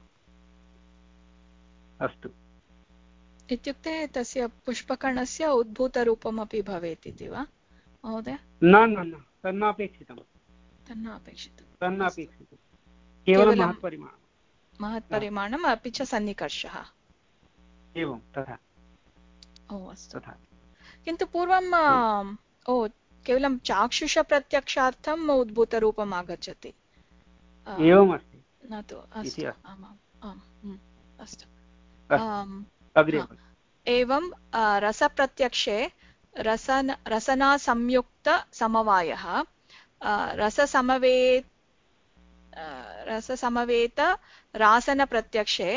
अस्तु इत्युक्ते तस्य पुष्पकणस्य उद्भूतरूपमपि भवेत् इति वा महोदय न न न तन्नापेक्षितं तन्नापेक्षितं तन्नापेक्षितं केवलं महत्परिमाणं महत्परिमाणम् अपि च सन्निकर्षः एवं तथा ओ अस्तु तथा किन्तु पूर्वं ओ केवलं चाक्षुषप्रत्यक्षार्थम् उद्भूतरूपम् आगच्छति, एवमस्ति न तु अस्तु आमाम् आम् अस्तु। एवं रसप्रत्यक्षे रसन रसनासंयुक्तसमवायः रससमवे रससमवेत रासनप्रत्यक्षे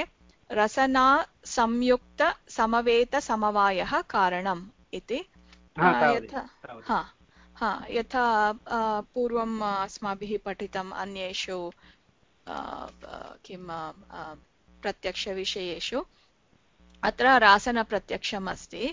रसनासंयुक्तसमवेतसमवायः कारणम् इति। यथा यथा पूर्वम् अस्माभिः पठितम् अन्येषु किं प्रत्यक्षविषयेषु अत्र रासनप्रत्यक्षम् अस्ति।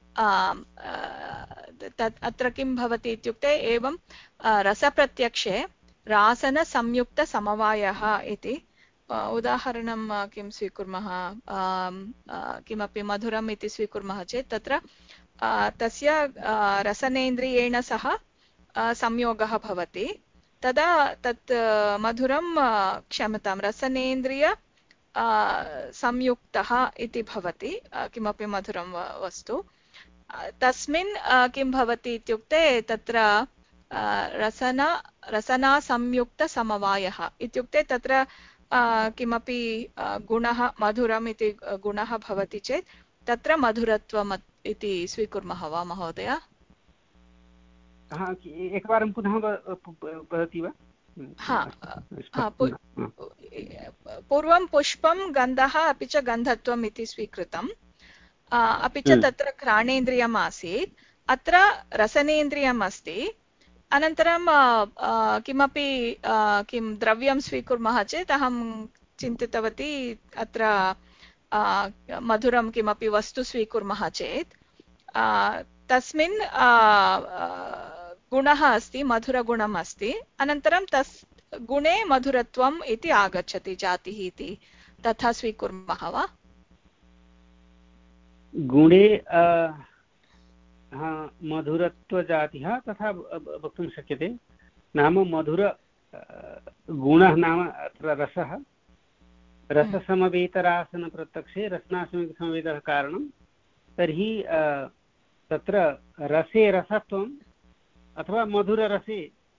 तत् अत्र किं भवति इत्युक्ते एवं रसप्रत्यक्षे रासनसंयुक्तसमवायः इति। उदाहरणं किं स्वीकुर्मः, किमपि मधुरम् इति स्वीकुर्मः चेत् तत्र तस्य रसनेन्द्रियेण सह संयोगः भवति, तदा तत् मधुरं क्षम्यतां रसनेन्द्रिय संयुक्तः इति भवति किमपि मधुरं वस्तु। तस्मिन् किं भवति इत्युक्ते तत्र रसन रसनासंयुक्तसमवायः इत्युक्ते तत्र किमपि गुणः मधुरम् इति गुणः भवति चेत् तत्र मधुरत्वम् इति स्वीकुर्मः वा महोदय? एकवारं पुनः वदति वा? पूर्वं पुष्पं गन्धः अपि च गन्धत्वम् इति स्वीकृतम्, अपि च तत्र घ्राणेन्द्रियम् आसीत्, अत्र रसनेन्द्रियम् अस्ति। अनन्तरं किमपि किं द्रव्यं स्वीकुर्मः चेत् अहं चिन्तितवती अत्र मधुरं किमपि वस्तु स्वीकुर्मः चेत् तस्मिन् गुणः अस्ति, मधुरगुणम् अस्ति, अनन्तरं तस् गुणे मधुरत्वम् इति आगच्छति, जातिः इति, तथा स्वीकुर्मः वा? गुणे मधुरत्वजातिः तथा वक्तुं शक्यते। नाम मधुर गुणः नाम अत्र रसः, रससमवेतरासनप्रत्यक्षे रसनासमवेतः कारणं। तर्हि तत्र रसे रसत्वम् अथवा मधुररसे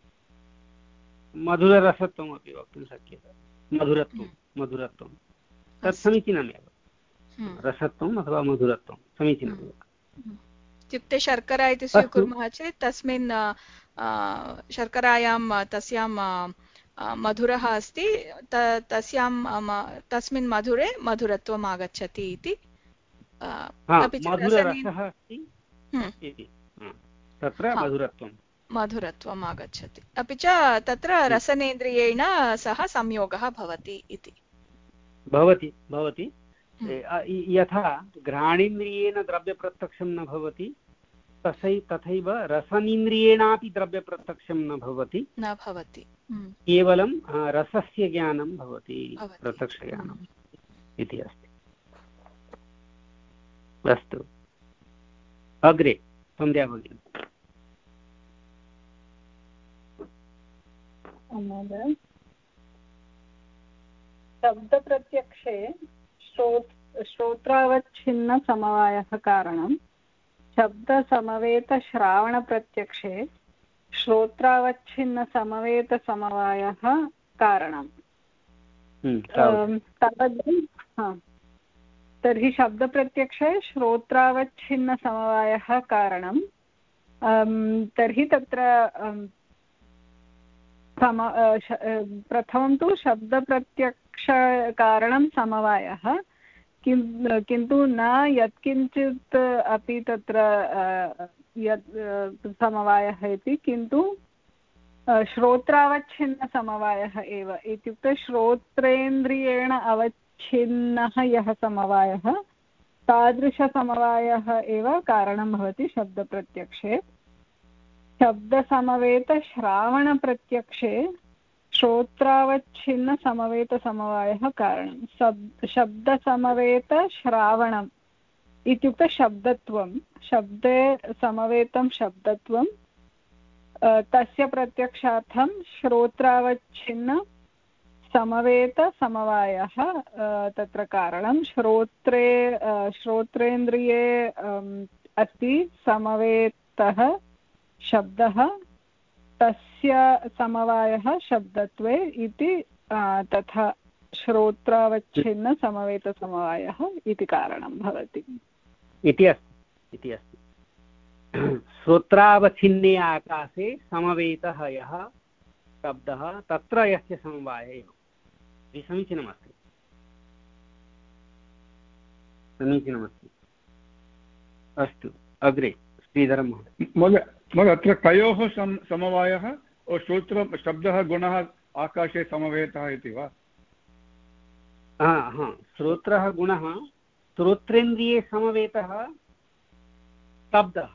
मधुररसत्वम् अपि वक्तुं शक्यते। मधुरत्वं मधुरत्वं तत् समीचीनमेव, रसत्वम् अथवा मधुरत्वं समीचीनमेव। इत्युक्ते शर्करा इति स्वीकुर्मः चेत् तस्मिन् शर्करायां तस्यां मधुरः अस्ति, तस्यां तस्मिन् मधुरे मधुरत्वम् आगच्छति इति। मधुररसः अस्ति इति तत्र मधुरत्वं मधुरत्वम् आगच्छति, अपि च तत्र रसनेन्द्रियेण सह संयोगः भवति इति भवति भवति यथा घ्राणेन्द्रियेण द्रव्यप्रत्यक्षं न भवति तथै तथैव रसनेन्द्रियेणापि द्रव्यप्रत्यक्षं न भवति न भवति केवलं रसस्य ज्ञानं भवति, प्रत्यक्षज्ञानम् इति अस्ति। अस्तु, अग्रे सन्ध्या भगिनी। शब्दप्रत्यक्षे श्रोत्रावच्छिन्नसमवायः कारणं, शब्दसमवेतश्रावणप्रत्यक्षे श्रोत्रावच्छिन्नसमवेतसमवायः कारणम्। तर्हि शब्दप्रत्यक्षे श्रोत्रावच्छिन्नसमवायः कारणं, तर्हि तत्र सम प्रथमं तु शब्दप्रत्यक्षकारणं समवायः, किं किन्तु न यत्किञ्चित् अपि तत्र यत् समवायः इति, किन्तु श्रोत्रावच्छिन्नसमवायः एव। इत्युक्ते श्रोत्रेन्द्रियेण अवच्छिन्नः यः समवायः तादृशसमवायः एव कारणं भवति शब्दप्रत्यक्षे। शब्दसमवेतश्रावणप्रत्यक्षे श्रोत्रावच्छिन्नसमवेतसमवायः कारणं। शब्द शब्दसमवेतश्रावणम् इत्युक्ते शब्दत्वं, शब्दे समवेतं शब्दत्वं, तस्य प्रत्यक्षार्थं श्रोत्रावच्छिन्न समवेतसमवायः तत्र कारणं। श्रोत्रे श्रोत्रेन्द्रिये अस्ति समवेतः शब्दः तस्य समवायः शब्दत्वे इति तथा श्रोत्रावच्छिन्नसमवेतसमवायः इति कारणं भवति इति अस्ति इति अस्ति श्रोत्रावच्छिन्ने आकाशे समवेतः यः शब्दः तत्र यस्य समवायः एव समीचीनमस्ति समीचीनमस्ति अस्तु अग्रे श्रीधरं महोदय महोदय अत्र कयोः सम समवायः श्रोत्र शब्दः गुणः आकाशे समवेतः इति वा हा हा श्रोत्रः गुणः श्रोत्रेन्द्रिये समवेतः शब्दः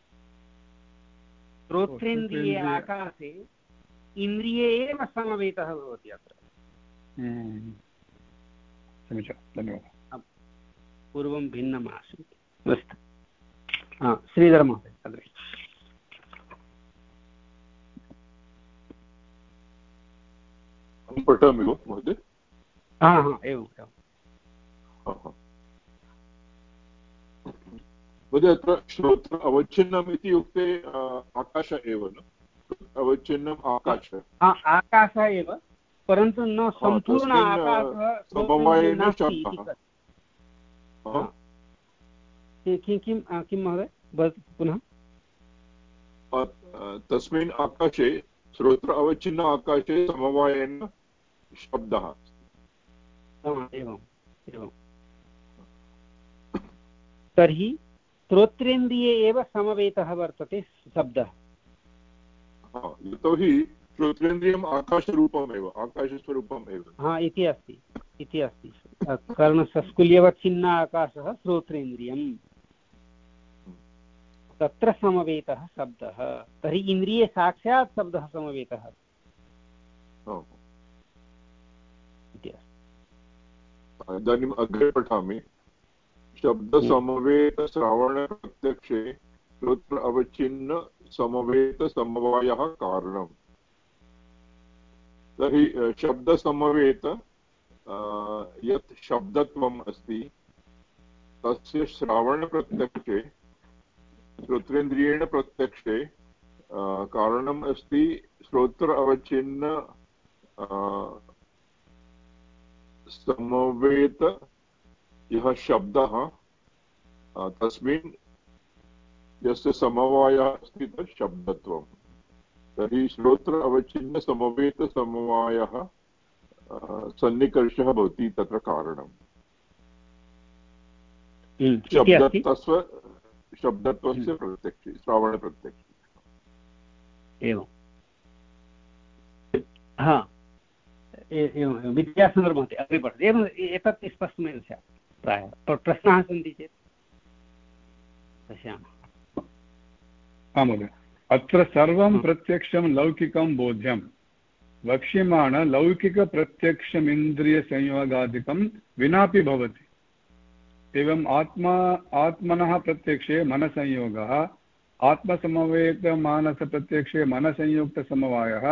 श्रोत्रेन्द्रिये आकाशे इन्द्रिये एव समवेतः भवति अत्र समीचीनं धन्यवादः पूर्वं भिन्नम् आसीत् अस्तु हा श्रीधर महोदय अग्रे पठामि वा महोदय हा हा एवं महोदय अत्र श्रोत्र अवच्छिन्नम् इति उक्ते आकाश एव न अवच्छिन्नम् आकाश आकाशः एव परन्तु न सम्पूर्ण आकाशः समवायेन शब्दः किं किं किं महोदय वदतु पुनः तस्मिन् आकाशे श्रोत्र अवच्छिन्न आकाशे समवायेन शब्दः एवम् एवं तर्हि श्रोत्रेन्द्रिये एव समवेतः वर्तते शब्दः यतोहि श्रोत्रेन्द्रियम् आकाशरूपमेव आकाशस्वरूपम् एव हा इति अस्ति इति अस्ति कर्णसस्कुल्यवच्छिन्न आकाशः श्रोत्रेन्द्रियम् तत्र समवेतः शब्दः तर्हि इन्द्रिये साक्षात् शब्दः समवेतः इति अस्ति इदानीम् अग्रे पठामि शब्दसमवेतश्रावणप्रत्यक्षे श्रोत्र अवच्छिन्न समवेतसमवायः कारणम् तर्हि शब्दसमवेत यत् शब्दत्वम् अस्ति तस्य श्रावणप्रत्यक्षे श्रोत्रेन्द्रियेण प्रत्यक्षे कारणम् अस्ति श्रोत्र अवच्छिन्न समवेत यः शब्दः तस्मिन् यस्य समवायः अस्ति तत् शब्दत्वम् तर्हि श्रोत्र अवच्छिन्न समवेत समवायः सन्निकर्षः भवति तत्र कारणम् शब्दत्वस्य शब्दत्वस्य प्रत्यक्षे श्रावणप्रत्यक्षे एवं हा एवं विद्यासागरः महोदय अग्रे पठतु एवम् एतत् स्पष्टमेव स्यात् प्रायः प्रश्नाः सन्ति चेत् पश्यामः आं महोदय अत्र सर्वं प्रत्यक्षं लौकिकं बोध्यं वक्ष्यमाण लौकिकप्रत्यक्षमिन्द्रियसंयोगादिकं विनापि भवति एवम् आत्मा आत्मनः प्रत्यक्षे मनसंयोगः आत्मसमवेतमानसप्रत्यक्षे मनसंयुक्तसमवायः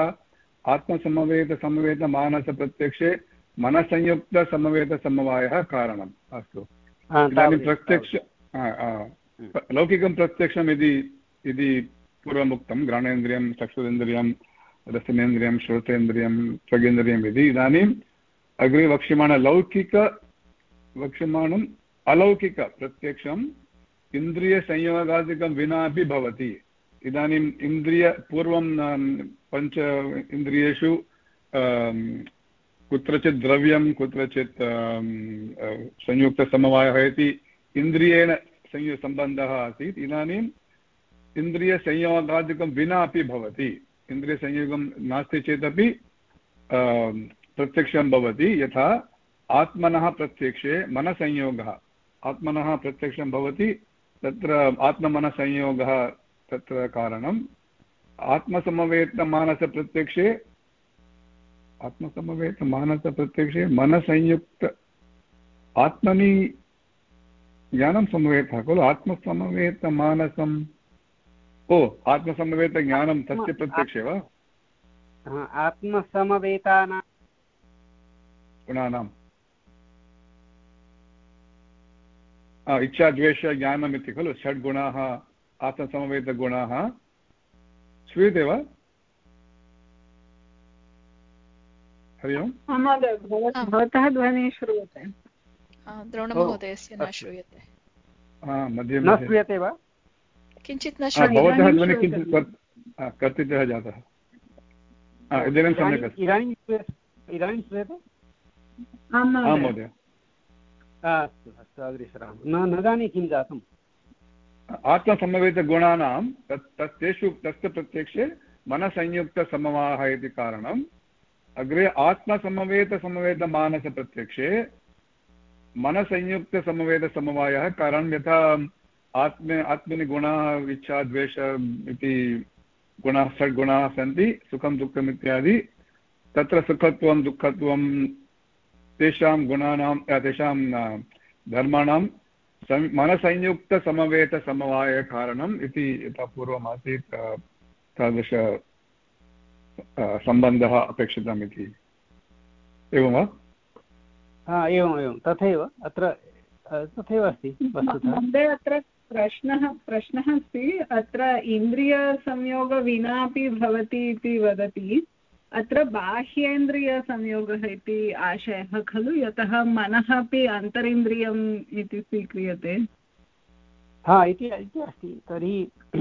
आत्मसमवेतसमवेतमानसप्रत्यक्षे मनसंयुक्तसमवेतसमवायः कारणम् अस्तु इदानीं प्रत्यक्ष लौकिकं प्रत्यक्षम् इति इति पूर्वमुक्तं घ्राणेन्द्रियं चक्षुरेन्द्रियं रसनेन्द्रियं श्रोतेन्द्रियं त्वगेन्द्रियम् इति इदानीम् अग्रे वक्ष्यमाण लौकिक वक्ष्यमाणम् अलौकिकप्रत्यक्षम् इन्द्रियसंयोगादिकं विनापि भवति इदानीम् इन्द्रिय पूर्वं पञ्च इन्द्रियेषु कुत्रचित् द्रव्यं कुत्रचित् संयुक्तसमवायः इति इन्द्रियेण संयोगसम्बन्धः आसीत् इदानीम् इन्द्रियसंयोगादिकं विना अपि भवति इन्द्रियसंयोगं नास्ति चेदपि प्रत्यक्षं भवति यथा आत्मनः प्रत्यक्षे मनसंयोगः आत्मनः प्रत्यक्षं भवति तत्र आत्ममनसंयोगः तत्र कारणम् आत्मसमवेतमानसप्रत्यक्षे आत्मसमवेतमानसप्रत्यक्षे मनसंयुक्त आत्मनि ज्ञानं समवेतः खलु आत्मसमवेतमानसम् ओ आत्मसमवेतज्ञानं तस्य प्रत्यक्षे वा आत्मसमवेतानां गुणानाम् इच्छा द्वेष ज्ञानम् इति खलु षड्गुणाः आत्मसमवेतगुणाः श्रूयते वा? हरि ओम्। महोदय भवतः ध्वनिः श्रूयते। द्रोणमहोदयस्य न श्रूयते। मध्ये न श्रूयते वा? किञ्चित् न श्रूयते। भवतः ध्वनिः किञ्चित् कर्तितः जातः। इदानीं सम्यक् अस्ति। इदानीं इदानीं श्रूयते? आं महोदय। अस्तु अस्तु अग्रे सरामः। न न जाने किं जातम्। आत्मसमवेतगुणानां तत् तत् तेषु तस्य प्रत्यक्षे मनसंयुक्तसमवायः इति कारणम् अग्रे आत्मसमवेतसमवेतमानसप्रत्यक्षे मनसंयुक्तसमवेतसमवायः कारणं यथा आत्मे आत्मनि गुणाः इच्छा द्वेष इति गुणाः षड्गुणाः सन्ति सुखं दुःखम् इत्यादि तत्र सुखत्वं दुःखत्वं तेषां गुणानां तेषां धर्माणां मनसंयुक्तसमवेतसमवायकारणम् इति यथा पूर्वमासीत् तादृश सम्बन्धः अपेक्षितम् इति एवं वा? हा एवम् एवं तथैव अत्र तथैव अस्ति महोदय। अत्र प्रश्नः प्रश्नः अस्ति अत्र इन्द्रियसंयोगः विना अपि भवति इति वदति। अत्र बाह्येन्द्रियसंयोगः इति आशयः खलु यतः मनः अपि अन्तरिन्द्रियम् इति स्वीक्रियते। हा इति अस्ति। तर्हि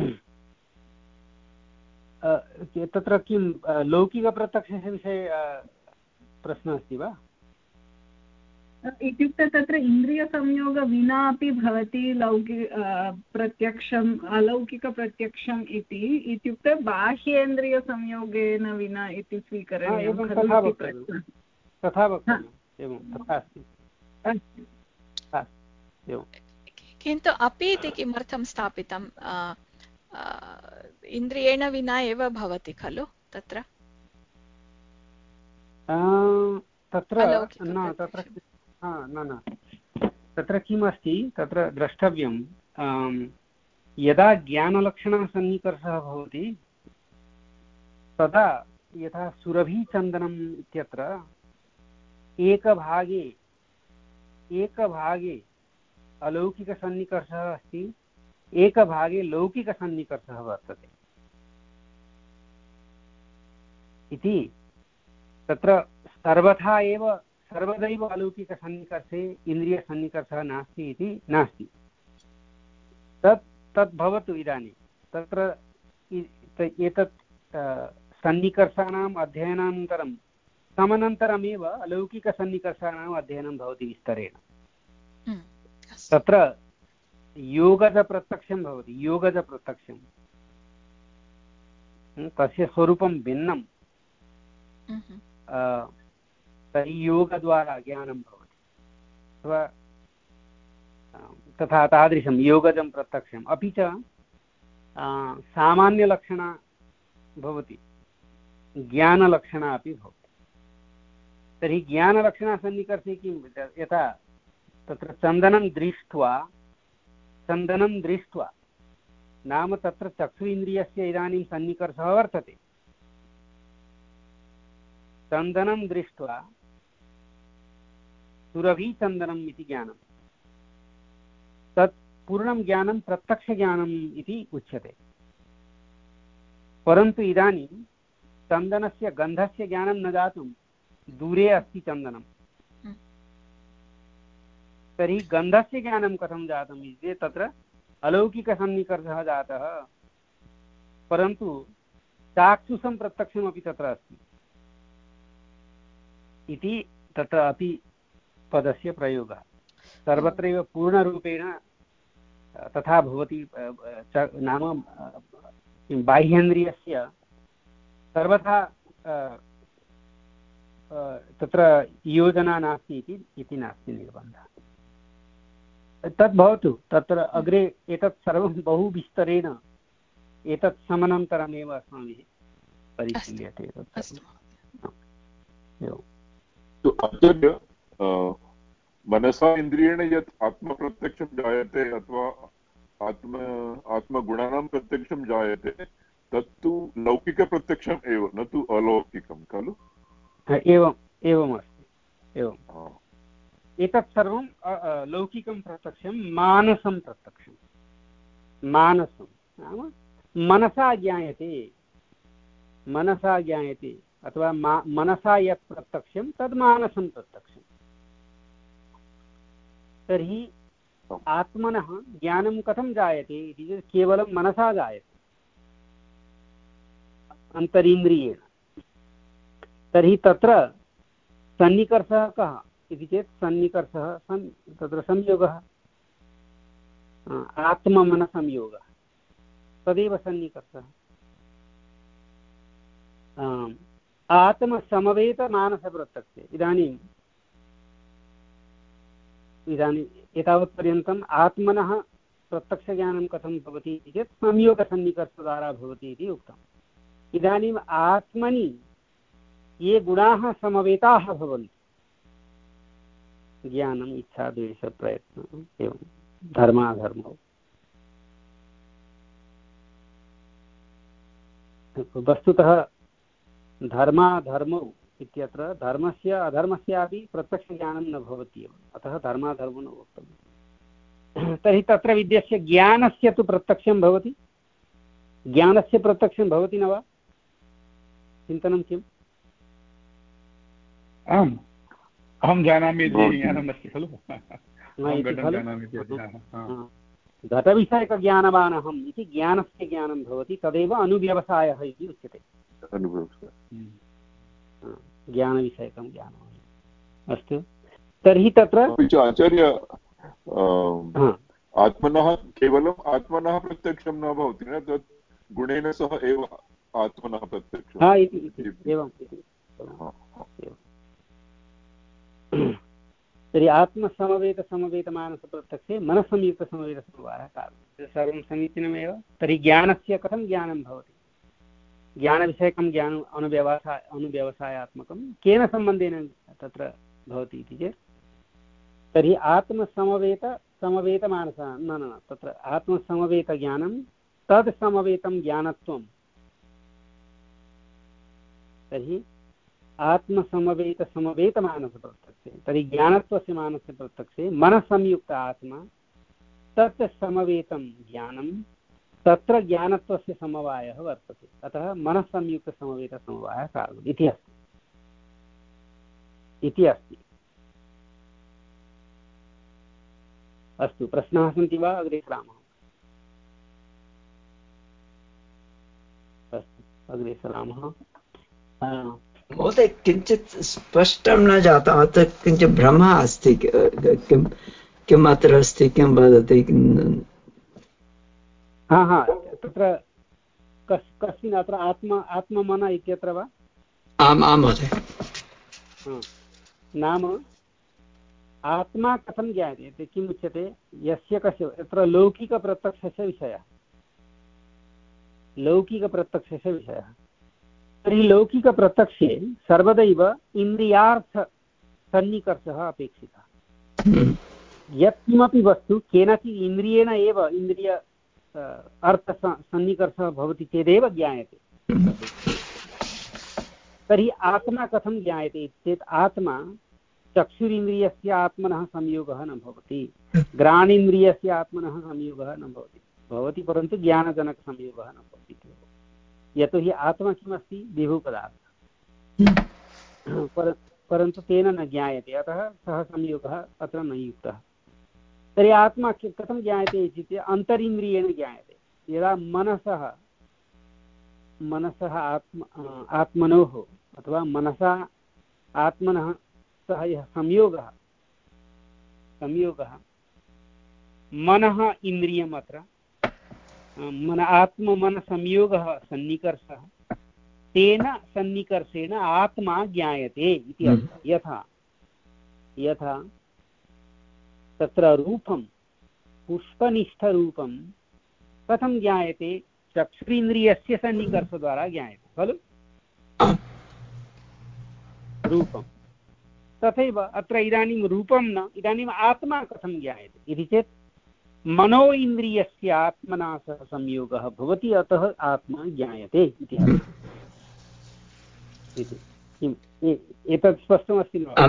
तत्र किं लौकिकप्रत्यक्षस्य विषये प्रश्नः अस्ति वा? इत्युक्ते तत्र इन्द्रियसंयोगः विना अपि भवति लौकिक प्रत्यक्षम् अलौकिकप्रत्यक्षम् इति इत्युक्ते बाह्येन्द्रियसंयोगेन विना इति स्वीकरणीयं तथा वक्तव्यं तथा वक्तव्यम् एवं तथा अस्ति। किन्तु अपि इति किमर्थं स्थापितं? इन्द्रियेण विना एव भवति खलु तत्र तत्र न तत्र न न तत्र किम् अस्ति तत्र द्रष्टव्यं यदा ज्ञानलक्षणसन्निकर्षः भवति तदा यथा सुरभिचन्दनम् इत्यत्र एकभागे एकभागे अलौकिकसन्निकर्षः अस्ति एकभागे लौकिकसन्निकर्षः वर्तते इति तत्र सर्वथा एव सर्वदैव अलौकिकसन्निकर्षे इन्द्रियसन्निकर्षः नास्ति इति नास्ति। तत् तद् भवतु इदानीं तत्र एतत् सन्निकर्षाणाम् अध्ययनानन्तरं समनन्तरमेव अलौकिकसन्निकर्षाणाम् अध्ययनं भवति विस्तरेण। तत्र योगजप्रत्यक्षं भवति योगजप्रत्यक्षं तस्य स्वरूपं भिन्नं। तर्हि योगद्वारा ज्ञानं भवति अथवा तथा तादृशं योगजं प्रत्यक्षम्। अपि च सामान्यलक्षणा भवति ज्ञानलक्षणा अपि भवति। तर्हि ज्ञानलक्षणासन्निकर्षे किं यथा तत्र चन्दनं दृष्ट्वा चन्दनं दृष्ट्वा नाम तत्र चक्षु इन्द्रियस्य इदानीं सन्निकर्षः वर्तते। चन्दनं दृष्ट्वा सुरभिचन्दनम् इति ज्ञानं तत् पूर्णं ज्ञानं प्रत्यक्षज्ञानम् इति उच्यते। परन्तु इदानीं चन्दनस्य गन्धस्य ज्ञानं न जातं दूरे अस्ति चन्दनं। तर्हि गन्धस्य ज्ञानं कथं जातम् इति तत्र अलौकिकसन्निकर्षः जातः परन्तु चाक्षुषं प्रत्यक्षमपि तत्र अस्ति इति तत्र अपि पदस्य प्रयोगः। सर्वत्रैव पूर्णरूपेण तथा भवति नाम बाह्येन्द्रियस्य सर्वथा तत्र योजना नास्ति इति नास्ति निर्बन्धः। तद् भवतु तत्र अग्रे एतत् सर्वं बहु विस्तरेण एतत् समनन्तरमेव अस्माभिः परिशील्यते। आचार्य मनसा इन्द्रियेण यत् आत्मप्रत्यक्षं जायते अथवा आत्म आत्मगुणानां प्रत्यक्षं जायते तत्तु लौकिकप्रत्यक्षम् एव न तु अलौकिकं खलु? एवम् एवमस्ति एवम् एतत् सर्वं लौकिकं प्रत्यक्षं मानसं प्रत्यक्षं मानसं नाम मनसा ज्ञायते मनसा ज्ञायते अथवा मनसा यत् प्रत्यक्षं तद् मानसं प्रत्यक्षं। तर्हि आत्मनः ज्ञानं कथं जायते इति चेत् केवलं मनसा जायते, अन्तरिन्द्रियेण। तर्हि तत्र सन्निकर्षः कः इति चेत् सन्निकर्षः सन् तत्र संयोगः, आत्ममनसंयोगः, तदेव सन्निकर्षः। आत्मसमवेतमानसप्रत्यक्षे इदानीम् इदानीम् एतावत्पर्यन्तम् आत्मनः प्रत्यक्षज्ञानं कथं भवति इति चेत् संयोगसन्निकर्षद्वारा भवति इति उक्तम्। इदानीम् आत्मनि ये गुणाः समवेताः भवन्ति, ज्ञानम्, इच्छा, द्वेष, प्रयत्नम्, एवं धर्माधर्मौ, वस्तुतः धर्माधर्मौ इत्यत्र धर्मस्य अधर्मस्यापि प्रत्यक्षज्ञानं न भवति एव, अतः धर्माधर्मो न वक्तव्यं। तर्हि तत्र विद्यस्य ज्ञानस्य तु प्रत्यक्षं भवति, ज्ञानस्य प्रत्यक्षं भवति न वा? चिन्तनं किम्? आम्, अहं जानामि ज्ञानमस्ति खलु, घटविषयकज्ञानवान् अहम् इति ज्ञानस्य ज्ञानं भवति, तदेव अनुव्यवसायः इति उच्यते। ज्ञानविषयकं ज्ञानम्। अस्तु, तर्हि तत्र आचार्य आत्मनः केवलम् आत्मनः प्रत्यक्षं न भवति न, तत् गुणेन सह एव आत्मनः प्रत्यक्षम् एवं। तर्हि आत्मसमवेतसमवेतमानसप्रत्यक्षे मनसंयुक्तसमवेतसमवायः कारणं, सर्वं समीचीनमेव। तर्हि ज्ञानस्य कथं ज्ञानं भवति? ज्ञानविषयकं ज्ञानम् अनुव्यवसाय अनुव्यवसायात्मकं केन सम्बन्धेन तत्र भवति इति चेत्, तर्हि आत्मसमवेत समवेतमानस न न तत्र आत्मसमवेतज्ञानं तद् समवेतं ज्ञानत्वं। तर्हि आत्मसमवेतसमवेतमानसप्रत्यक्षे, तर्हि ज्ञानत्वस्य मानस्य प्रत्यक्षे मनसंयुक्त आत्मा तत् समवेतं ज्ञानं, तत्र ज्ञानत्वस्य समवायः वर्तते, अतः मनस्संयुक्तसमवेतसमवायः कारणम् इति अस्ति इति अस्ति। अस्तु, प्रश्नाः सन्ति वा? अग्रे सरामः। अस्तु, अग्रे सरामः। महोदय, किञ्चित् स्पष्टं न जातम्, अत्र किञ्चित् भ्रमः अस्ति, किं किम् अत्र अस्ति, किं वदति? हा हा तत्र कस् कस्मिन् अत्र आत्मा आत्ममन इत्यत्र वा? आम् आम् महोदय। नाम आत्मा कथं ज्ञायते, किम् उच्यते? यस्य कस्य यत्र लौकिकप्रत्यक्षस्य विषयः, लौकिकप्रत्यक्षस्य विषयः। तर्हि लौकिकप्रत्यक्षे सर्वदैव इन्द्रियार्थसन्निकर्षः अपेक्षितः। यत्किमपि वस्तु केनचित् इन्द्रियेण एव इन्द्रिय अर्थसन्निकर्षः भवति चेदेव ज्ञायते। तर्हि आत्मा कथं ज्ञायते चेत्, आत्मा चक्षुरिन्द्रियस्य आत्मनः संयोगः न भवति, घ्राणेन्द्रियस्य आत्मनः संयोगः न भवति भवति परन्तु ज्ञानजनकसंयोगः न भवति। यतोहि आत्मा किमस्ति? विभुपदार्थः, पर परन्तु तेन न ज्ञायते, अतः सः संयोगः अत्र न युक्तः। तर्हि आत्मा कथं ज्ञायते इत्युक्ते अन्तरिन्द्रियेण ज्ञायते। यदा मनसः मनसः आत्म आत्मनोः अथवा मनसा आत्मनः सह यः संयोगः संयोगः मनः इन्द्रियम्, अत्र मन आत्ममनसंयोगः सन्निकर्षः, तेन सन्निकर्षेण आत्मा ज्ञायते इति अर्थः। यथा यथा तत्र रूपं, पुष्पनिष्ठरूपं कथं ज्ञायते? चक्षुरिन्द्रियस्य सन्निकर्षद्वारा ज्ञायते खलु रूपं। तथैव अत्र इदानीं रूपं न, इदानीम् आत्मा कथं ज्ञायते इति चेत् मनो इन्द्रियस्य आत्मना सह संयोगः भवति, अतः आत्मा ज्ञायते इति। एतत् स्पष्टमस्ति वा?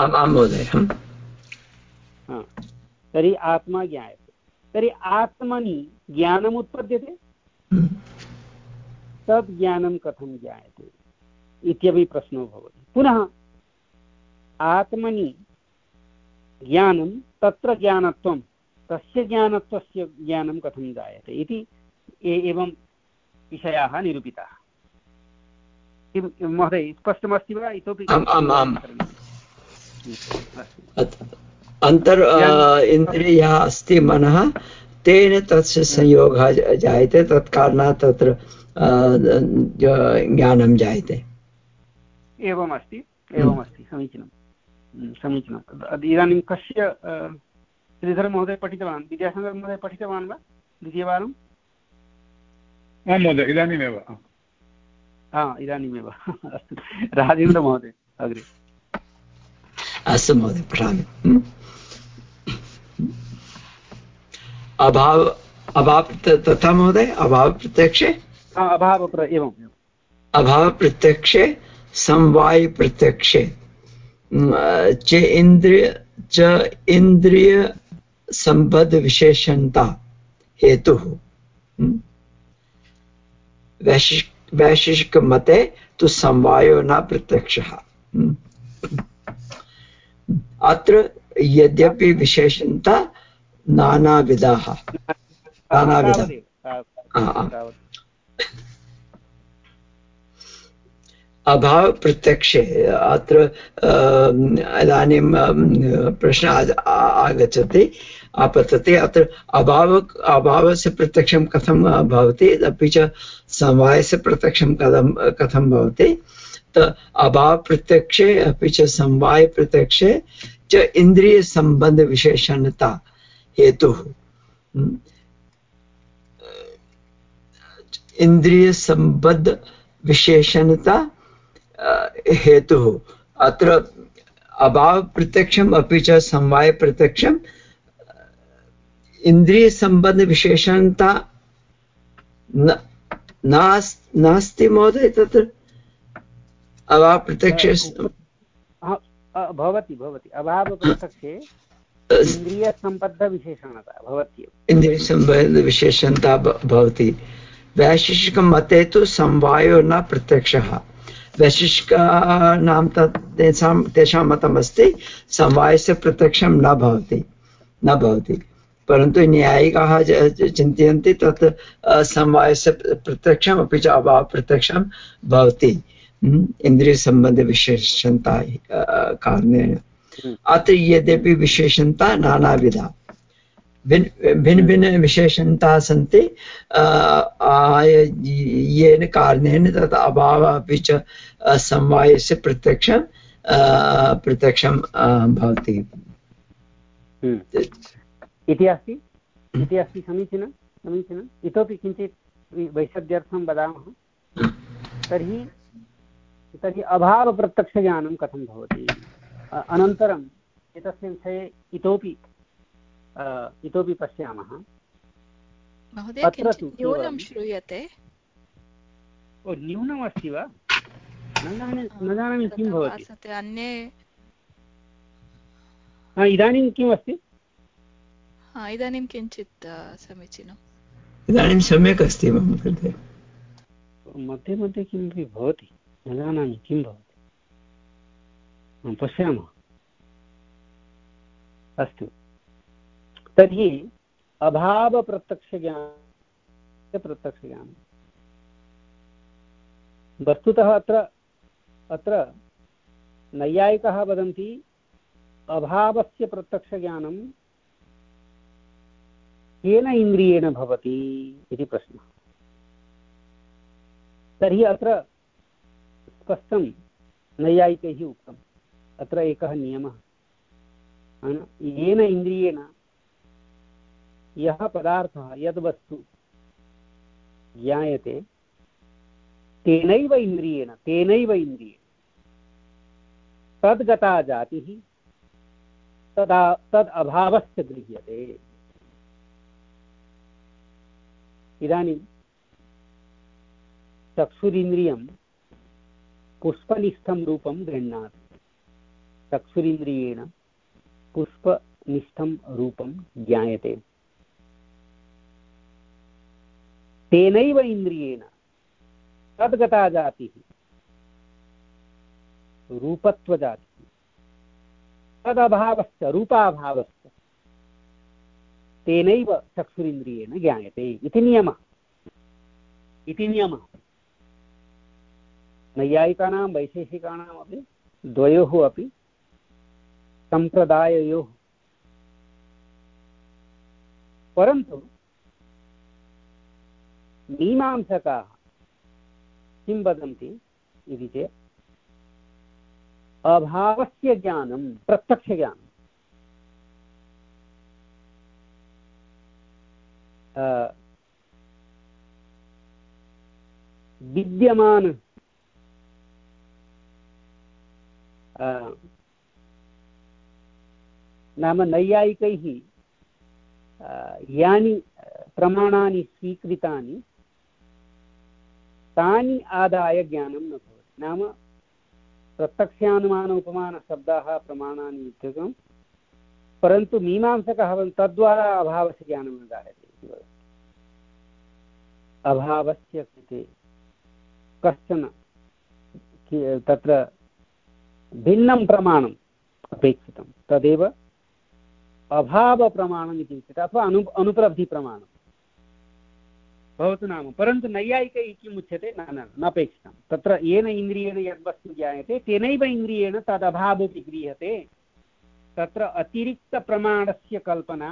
तर्हि आत्मा ज्ञायते। तर्हि आत्मनि ज्ञानम् उत्पद्यते, तद् ज्ञानं कथं जायते इत्यपि प्रश्नो भवति। पुनः आत्मनि ज्ञानं तत्र ज्ञानत्वं तस्य ज्ञानत्वस्य ज्ञानं कथं जायते इति एवं विषयाः निरूपिताः। किं महोदय स्पष्टमस्ति वा? इतोपि अन्तर् इन्द्रियः अस्ति मनः, तेन तस्य संयोगः जायते, तत्कारणात् तत्र ज्ञानं जायते। एवमस्ति एवमस्ति समीचीनं समीचीनम्। इदानीं कस्य श्रीधरमहोदय पठितवान्, विद्यासागरमहोदय पठितवान् वा द्वितीयवारं? आं महोदय, इदानीमेव। हा इदानीमेव। अस्तु, राजेन्द्रमहोदय अग्रे। अस्तु महोदय, पठामि। अभाव अभाव तथा महोदय, अभाव प्रत्यक्षे अभाव एवं अभाव प्रत्यक्षे समवाय प्रत्यक्षे च इंद्रिय च इंद्रिय संबद्ध विशेषणता हेतु वैशेषिक मते तो समवायो न प्रत्यक्षः। अत्र यद्यपि विशेषणता नानाविधाः नानाविधाः अभाव प्रत्यक्षे अत्र इदानीं प्रश्नः आगच्छति आपतति। अत्र अभाव अभावस्य प्रत्यक्षं कथं भवति, अपि च समवायस्य प्रत्यक्षं कथं कथं भवति। त अभाव प्रत्यक्षे अपि च समवाय प्रत्यक्षे च इन्द्रिय संबंध विशेषणता हेतुः। इंद्रिय संबद्ध विशेषणता हेतुः अत्र अभाव प्रत्यक्षम् अपि च समवाय प्रत्यक्षम् इंद्रिय संबंध विशेषणता नास्ति महोदय। तत्र अभाव प्रत्यक्षे भवति भवति अभाव प्रत्यक्षे इन्द्रिय संबद्ध विशेषणता भवति। इन्द्रिय संबद्ध विशेषणता भवति। वैशेषिक मते तु समवायो न प्रत्यक्षः। वैशेषिकानां तेषां तेषां मतमस्ति समवायस्य प्रत्यक्षं न भवति न भवति परन्तु न्यायिकाः चिन्तयन्ति तत् समवायस्य प्रत्यक्षम् अपि च अभाव प्रत्यक्षं भवति इन्द्रियसम्बन्धविशेषणता कारणेन। अत्र यद्यपि विशेषणता नानाविधा भिन्न भिन्न विशेषणताः सन्ति, येन कारणेन तत् अभावः अपि च समवायस्य प्रत्यक्षं प्रत्यक्षं भवति इति अस्ति इति अस्ति समीचीनं समीचीनम्। इतोपि किञ्चित् वैशद्यार्थं वदामः तर्हि तर्हि अभावप्रत्यक्षज्ञानं कथं भवति। अनन्तरम् एतस्य विषये इतोपि इतोपि पश्यामः। महोदय किञ्चित् न्यूनं श्रूयते। ओ न्यूनमस्ति वा? न जानामि किं भवति। अन्ये इदानीं किम् अस्ति? इदानीं किञ्चित् समीचीनम्। इदानीं सम्यक् अस्ति मम कृते। मध्ये मध्ये किमपि भवति, न जानामि किं भवति। पश्यामः। अस्तु, तर्हि अभावप्रत्यक्षज्ञानं प्रत्यक्षज्ञानं वस्तुतः अत्र अत्र नैयायिकाः वदन्ति अभावस्य प्रत्यक्षज्ञानं केन इन्द्रियेण भवति इति प्रश्नः। तर्हि अत्र स्पष्टं नैयायिकैः उक्तम्। अत्र एकः नियमः, येन इन्द्रियेण यः पदार्थः यद्वस्तु ज्ञायते तेनैव इन्द्रियेण तेनैव इन्द्रियेण तद्गता जातिः तदा तद् अभावस्य गृह्यते। इदानीं चक्षुरिन्द्रियं पुष्पनिष्ठं रूपं गृह्णाति। चक्षुरिन्द्रियेण पुष्पनिष्ठं रूपं ज्ञायते। तेनैव इन्द्रियेण तद्गता जातिः रूपत्वजातिः तदभावश्च रूपाभावश्च तेनैव चक्षुरिन्द्रियेण ज्ञायते इति नियमः इति नियमः नैयायिकानां वैशेषिकाणामपि द्वयोः अपि सम्प्रदाययोः। परन्तु मीमांसकाः किं वदन्ति इति चेत् अभावस्य ज्ञानं प्रत्यक्षज्ञानं विद्यमान नाम नैयायिकैः यानि प्रमाणानि स्वीकृतानि तानि आदाय ज्ञानं न भवति। नाम प्रत्यक्षानुमान उपमानशब्दाः प्रमाणानि इत्युक्तं, परन्तु मीमांसकः तद्वारा अभावस्य ज्ञानं न जायते इति वदति। अभावस्य कृते कश्चन तत्र भिन्नं प्रमाणम् अपेक्षितं, तदेव अभावप्रमाणम् इति उच्यते अथवा अनु अनुपलब्धिप्रमाणं भवतु नाम। परन्तु नैयायिकैः किम् उच्यते, न न नापेक्षितं, तत्र येन इन्द्रियेण यद्वस्तु ज्ञायते तेनैव इन्द्रियेण तदभावोऽपि गृह्यते। तत्र अतिरिक्तप्रमाणस्य कल्पना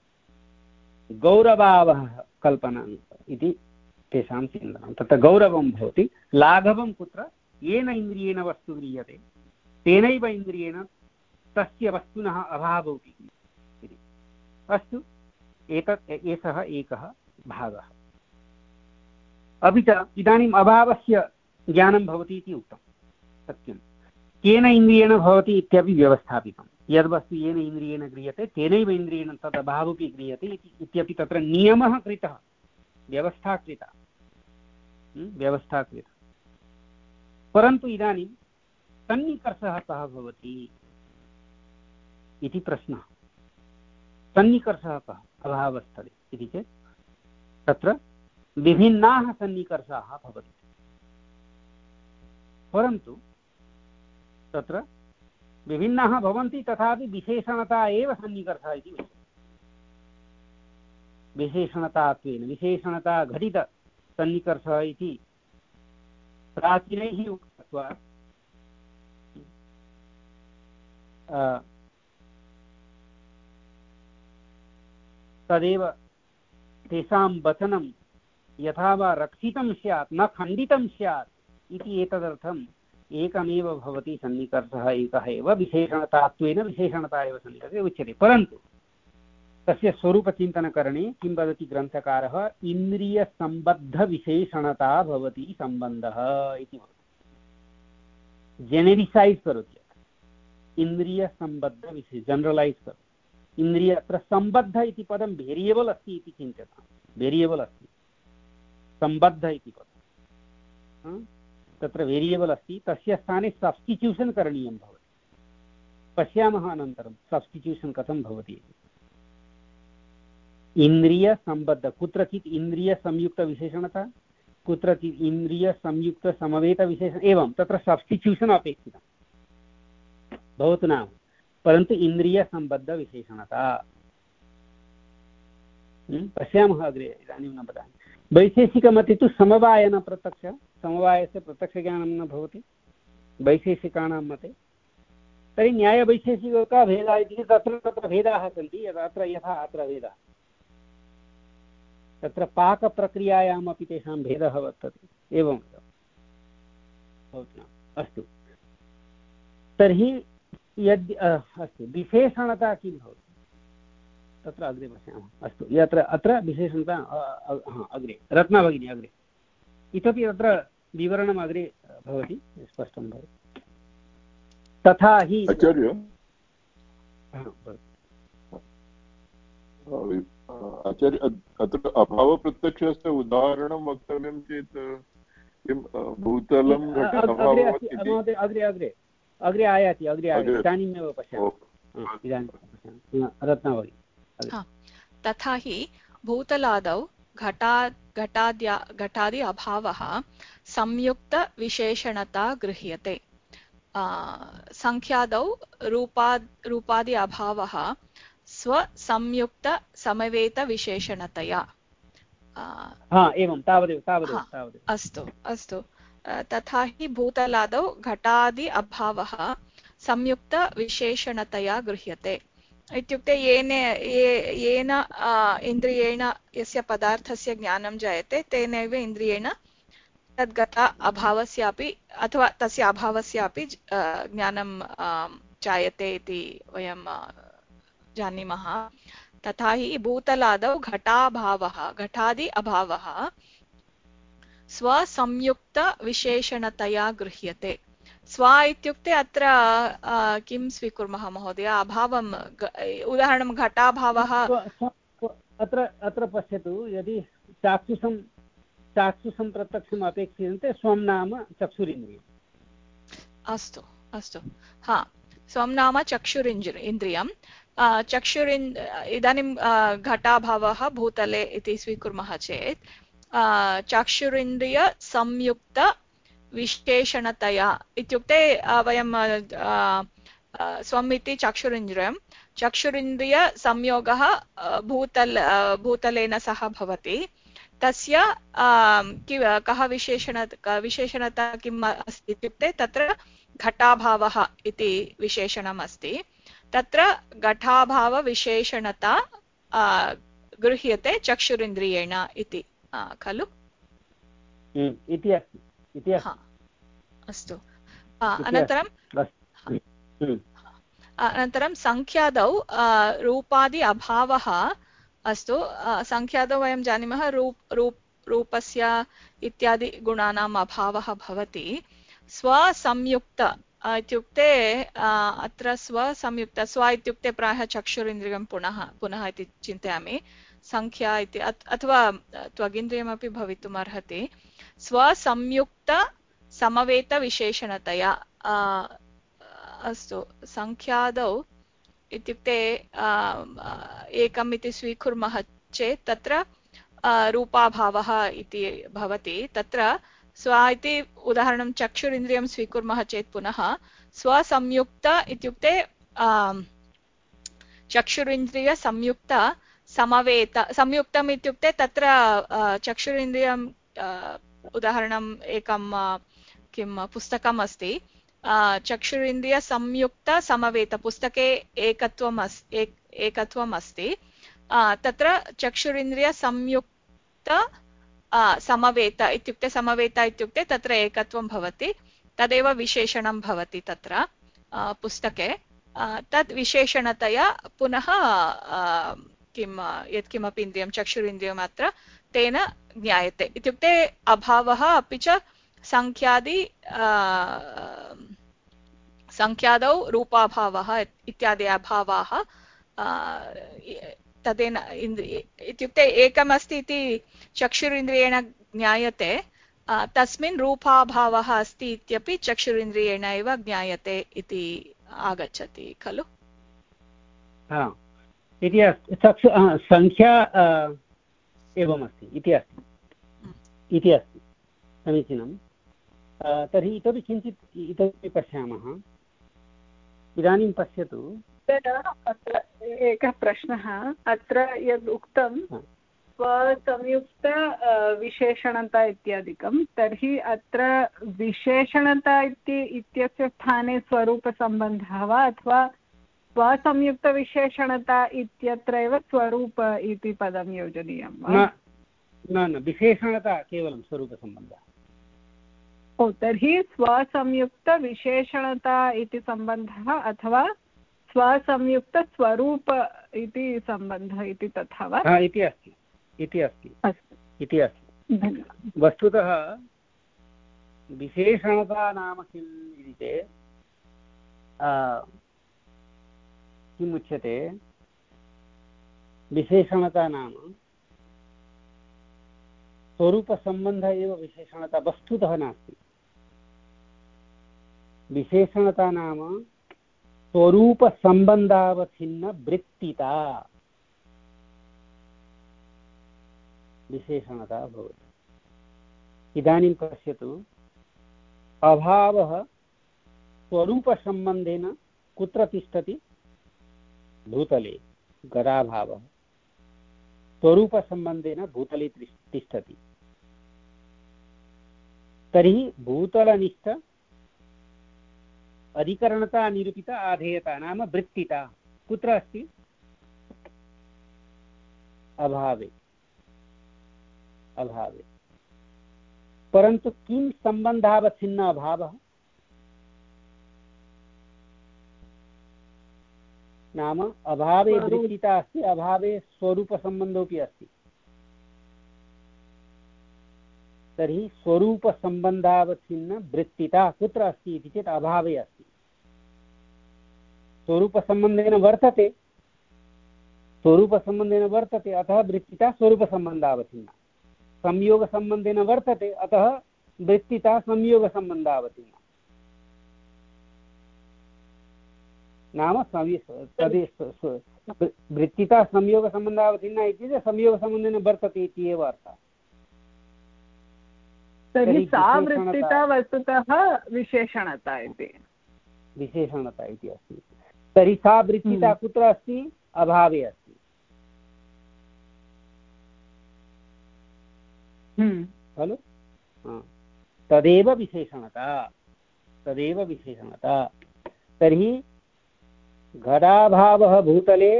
गौरवावः कल्पना इति तेषां चिन्तनं। तत्र गौरवं भवति, लाघवं कुत्र, येन इन्द्रियेण वस्तु गृह्यते तेनैव इन्द्रियेण तस्य वस्तुनः अभावोऽपि इति। अस्तु, एतत् एषः एकः भागः। अपि च इदानीम् अभावस्य ज्ञानं भवति इति उक्तं, सत्यं। केन इन्द्रियेण भवति इत्यपि व्यवस्थापितं। यद्वस्तु येन इन्द्रियेण क्रियते तेनैव इन्द्रियेण तद् अभावोऽपि क्रियते इत्यपि तत्र नियमः कृतः, व्यवस्था कृता व्यवस्था कृता। परन्तु इदानीं सन्निकर्षः कः भवति इति प्रश्नः। सन्निकर्षः कः अभावस्थले इति चेत् तत्र विभिन्नाः सन्निकर्षाः भवन्ति, परन्तु तत्र विभिन्नाः भवन्ति तथापि विशेषणता एव सन्निकर्षः इति उच्यते। विशेषणतात्वेन विशेषणता घटित सन्निकर्षः इति प्राचीनैः उक्त्वा तदेव तेषां वचनं यथा वा रक्षितं स्यात् न खण्डितं स्यात् इति एतदर्थम् एकमेव भवति सन्निकर्षः एकः एव विशेषणतात्वेन विशेषणता एव सन्निकर्षः उच्यते। परन्तु तस्य स्वरूपचिन्तनकरणे किं वदति ग्रन्थकारः, इन्द्रियसम्बद्धविशेषणता भवति सम्बन्धः इति वदति। जेनेरिसैस् करोति, इन्द्रियसम्बद्धविशेष जनरलैस् करोति। इन्द्रिय अत्र सम्बद्ध इति पदं वेरियेबल् अस्ति इति चिन्त्यताम्, वेरियेबल् अस्ति सम्बद्ध इति पदं तत्र वेरियेबल् अस्ति, तस्य स्थाने सब्स्टिट्यूशन् करणीयं भवति। पश्यामः अनन्तरं सब्स्टिट्यूशन् कथं भवति इति। इन्द्रियसम्बद्ध, कुत्रचित् इन्द्रियसंयुक्तविशेषणता, कुत्रचित् इन्द्रियसंयुक्तसमवेतविशेषण, एवं तत्र सब्स्टिट्यूशन् अपेक्षितं भवतु नाम। परन्तु इन्द्रियसम्बद्धविशेषणता पश्यामः अग्रे, इदानीं न वदामि। वैशेषिकमते तु समवायन प्रत्यक्ष, समवायस्य प्रत्यक्षज्ञानं न भवति वैशेषिकाणां मते। तर्हि न्यायवैशेषिकः भेदः इति तत्र तत्र भेदाः सन्ति, अत्र यथा अत्र भेदः, तत्र पाकप्रक्रियायामपि तेषां भेदः वर्तते, एवं भवतु। अस्तु, तर्हि यद् अस्तु विशेषणता किं भवति तत्र अग्रे पश्यामः। अस्तु, यत्र अत्र विशेषणता अग्रे रत्ना भगिनी अग्रे इतोपि तत्र विवरणम् अग्रे भवति, स्पष्टं भवति। तथा हि आचार्य आचार्य अत्र अभावप्रत्यक्षस्य उदाहरणं वक्तव्यं चेत् किं भूतलं अग्रे अग्रे अग्रे अग्रे आयाति अग्रे आयाति इदानीमेव पश्यामः। इदानीं रत्ना भगिनी। तथा हि भूतलादौ घटा घटाद्या घटादि अभावः संयुक्तविशेषणता गृह्यते। संख्यादौ रूपा रूपादि अभावः स्वसंयुक्तसमवेतविशेषणतया। एवं तावदेव तावदेव तावदेव अस्तु अस्तु। तथा हि भूतलादौ घटादि अभावः संयुक्तविशेषणतया गृह्यते। इत्युक्ते येन येन इन्द्रियेण यस्य पदार्थस्य ज्ञानं जायते तेनैव इन्द्रियेण तद्घट अभावस्यापि अथवा तस्य अभावस्यापि ज्ञानं जायते इति वयं जानीमः। तथा हि भूतलादौ घटाभावः घटादि अभावः स्वसंयुक्तविशेषणतया गृह्यते। स्व इत्युक्ते अत्र किं स्वीकुर्मः महोदय? अभावं उदाहरणं घटाभावः। अत्र अत्र पश्यतु, यदि चाक्षुषं चाक्षुषं प्रत्यक्षम् अपेक्षन्ते स्वं नाम चक्षुरिन्द्रियम्। अस्तु अस्तु, हा, स्वं नाम चक्षुरिन्द्र इन्द्रियं चक्षुरिन् इदानीं घटाभावः भूतले इति स्वीकुर्मः चेत् चक्षुरिन्द्रिय संयुक्त विशेषणतया इत्युक्ते वयं स्वम् इति चक्षुरिन्द्रियं चक्षुरिन्द्रिय संयोगः भूतल भूतलेन सह भवति। तस्य कः विशेषण विशेषणता किम् अस्ति इत्युक्ते तत्र घटाभावः इति विशेषणम् अस्ति। तत्र घटाभावविशेषणता गृह्यते चक्षुरिन्द्रियेण इति खलु? इति अस्ति इति अस्ति। अस्तु, अनन्तरं अनन्तरं संख्यादौ रूपादि अभावः। अस्तु, संख्यादौ वयं जानीमः रूप रूप रूपस्य इत्यादि गुणानाम् अभावः भवति। स्वसंयुक्त इत्युक्ते अत्र स्वसंयुक्त स्व इत्युक्ते प्रायः चक्षुरिन्द्रियं पुनः पुनः इति चिन्तयामि। संख्या इति अथवा त्वगिन्द्रियमपि भवितुम् अर्हति। स्वसंयुक्त समवेतविशेषणतया। अस्तु, संख्यादौ इत्युक्ते एकम् इति स्वीकुर्मः चेत् तत्र रूपाभावः इति भवति। तत्र स्व इति उदाहरणं चक्षुरिन्द्रियं स्वीकुर्मः चेत् पुनः स्वसंयुक्त इत्युक्ते चक्षुरिन्द्रियसंयुक्त समवेत संयुक्तम् इत्युक्ते तत्र चक्षुरिन्द्रियं उदाहरणम् एकं किं पुस्तकम् अस्ति। चक्षुरिन्द्रिय संयुक्त समवेत पुस्तके एकत्वम् अस्ति एक एकत्वम् अस्ति। तत्र चक्षुरिन्द्रिय संयुक्त समवेत इत्युक्ते समवेत इत्युक्ते तत्र एकत्वं भवति। तदेव विशेषणं भवति तत्र पुस्तके। तद् विशेषणतया पुनः किं यत्किमपि इन्द्रियं चक्षुरिन्द्रियम् अत्र तेन ज्ञायते। इत्युक्ते अभावः अपि च संख्यादि संख्यादौ रूपाभावः इत्यादि अभावाः तदेन इत्युक्ते एकमस्ति इति चक्षुरिन्द्रियेण ज्ञायते, तस्मिन् रूपाभावः अस्ति इत्यपि चक्षुरिन्द्रियेण एव ज्ञायते इति आगच्छति खलु? इति अस्ति। चक्षु संख्या एवमस्ति इति अस्ति इति अस्ति। समीचीनं। तर्हि इतोपि किञ्चित् इतोपि पश्यामः। इदानीं पश्यतु, अत्र एकः प्रश्नः। अत्र यद् उक्तं स्वसंयुक्त विशेषणता इत्यादिकं, तर्हि अत्र विशेषणता इति इत्यस्य स्थाने स्वरूपसम्बन्धः वा अथवा स्वसंयुक्तविशेषणता इत्यत्रैव स्वरूप इति पदं योजनीयं वा? न न, विशेषणता केवलं स्वरूपसम्बन्धः। ओ, तर्हि स्वसंयुक्तविशेषणता इति सम्बन्धः अथवा स्वसंयुक्तस्वरूप इति सम्बन्धः इति तथा वा? इति अस्ति इति अस्ति अस्तु इति अस्ति। वस्तुतः विशेषणता नाम किम् इति चेत् किम् उच्यते? विशेषणता नाम स्वरूपसम्बन्धः एव विशेषणता वस्तुतः नास्ति। विशेषणता नाम स्वरूपसम्बन्धावच्छिन्न वृत्तिता। विशेषणता भवति। इदानीं पश्यतु, अभावः स्वरूपसम्बन्धेन कुत्र तिष्ठति? भूतले। घटाभावः स्वरूपसम्बन्धेन भूतले तिष्ठति। तर्हि भूतलनिष्ठ अधिकरणता निरूपिता आधेयता नाम वृत्तिता कुत्र अस्ति? अभावे। अभावे। परन्तु किं सम्बन्धावच्छिन्न अभावः? नाम अभावे वृत्तिता अस्ति, अभावे स्वरूपसम्बन्धोऽपि अस्ति। तर्हि स्वरूपसम्बन्धावच्छिन्न वृत्तिता कुत्र अस्ति इति चेत् अभावे अस्ति। स्वरूपसम्बन्धेन वर्तते स्वरूपसम्बन्धेन वर्तते अतः वृत्तिता स्वरूपसम्बन्धावच्छिन्ना। संयोगसम्बन्धेन वर्तते अतः वृत्तिता संयोगसम्बन्धावच्छिन्ना। नाम वृत्तिता संयोगसम्बन्धावच्छिन्ना इति संयोगसम्बन्धेन वर्तते इति एव अर्थः। तर्हि सा वृत्तिता वस्तुतः विशेषणता इति विशेषणता इति अस्ति। तर्हि सा वृत्तिता कुत्र अस्ति? अभावे अस्ति। खलु? तदेव विशेषणता तदेव विशेषणता। तर्हि घटाभावः भूतले,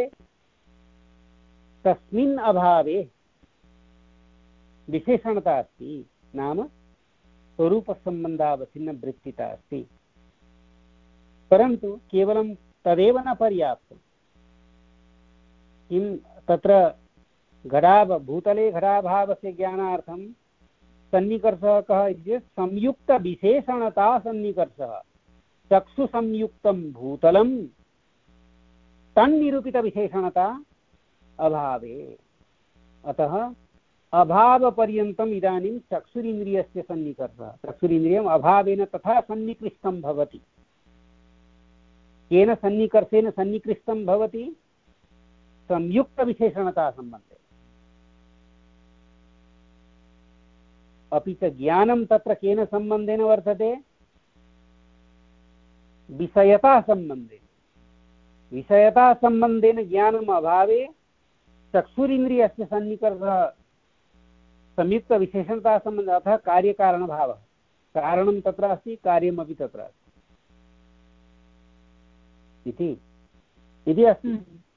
तस्मिन् अभावे विशेषणता अस्ति, नाम स्वरूपसम्बन्धावच्छिन्न वृत्तिता अस्ति। परन्तु केवलं तदेव न पर्याप्तं। किं तत्र घटाभ भूतले घटाभावस्य ज्ञानार्थं सन्निकर्षः कः इति चेत् संयुक्तविशेषणता सन्निकर्षः। चक्षुसंयुक्तं भूतलं तन्निरूपितविशेषणता अभावे। अतः अभावपर्यन्तम् इदानीं चक्षुरिन्द्रियस्य सन्निकर्षः। चक्षुरिन्द्रियम् अभावेन तथा सन्निकृष्टं भवति। केन सन्निकर्षेण सन्निकृष्टं भवति? संयुक्तविशेषणता सम्बन्धे। अपि च ज्ञानं तत्र केन सम्बन्धेन वर्तते? विषयता सम्बन्धेन। विषयता सम्बन्धेन ज्ञानम् अभावे चक्षुरिन्द्रियस्य सन्निकर्षः संयुक्त विशेषणता सम्बन्ध। अतः कार्यकारणभावः। कारणं तत्र अस्ति, कार्यमपि तत्र अस्ति इति इति अस्ति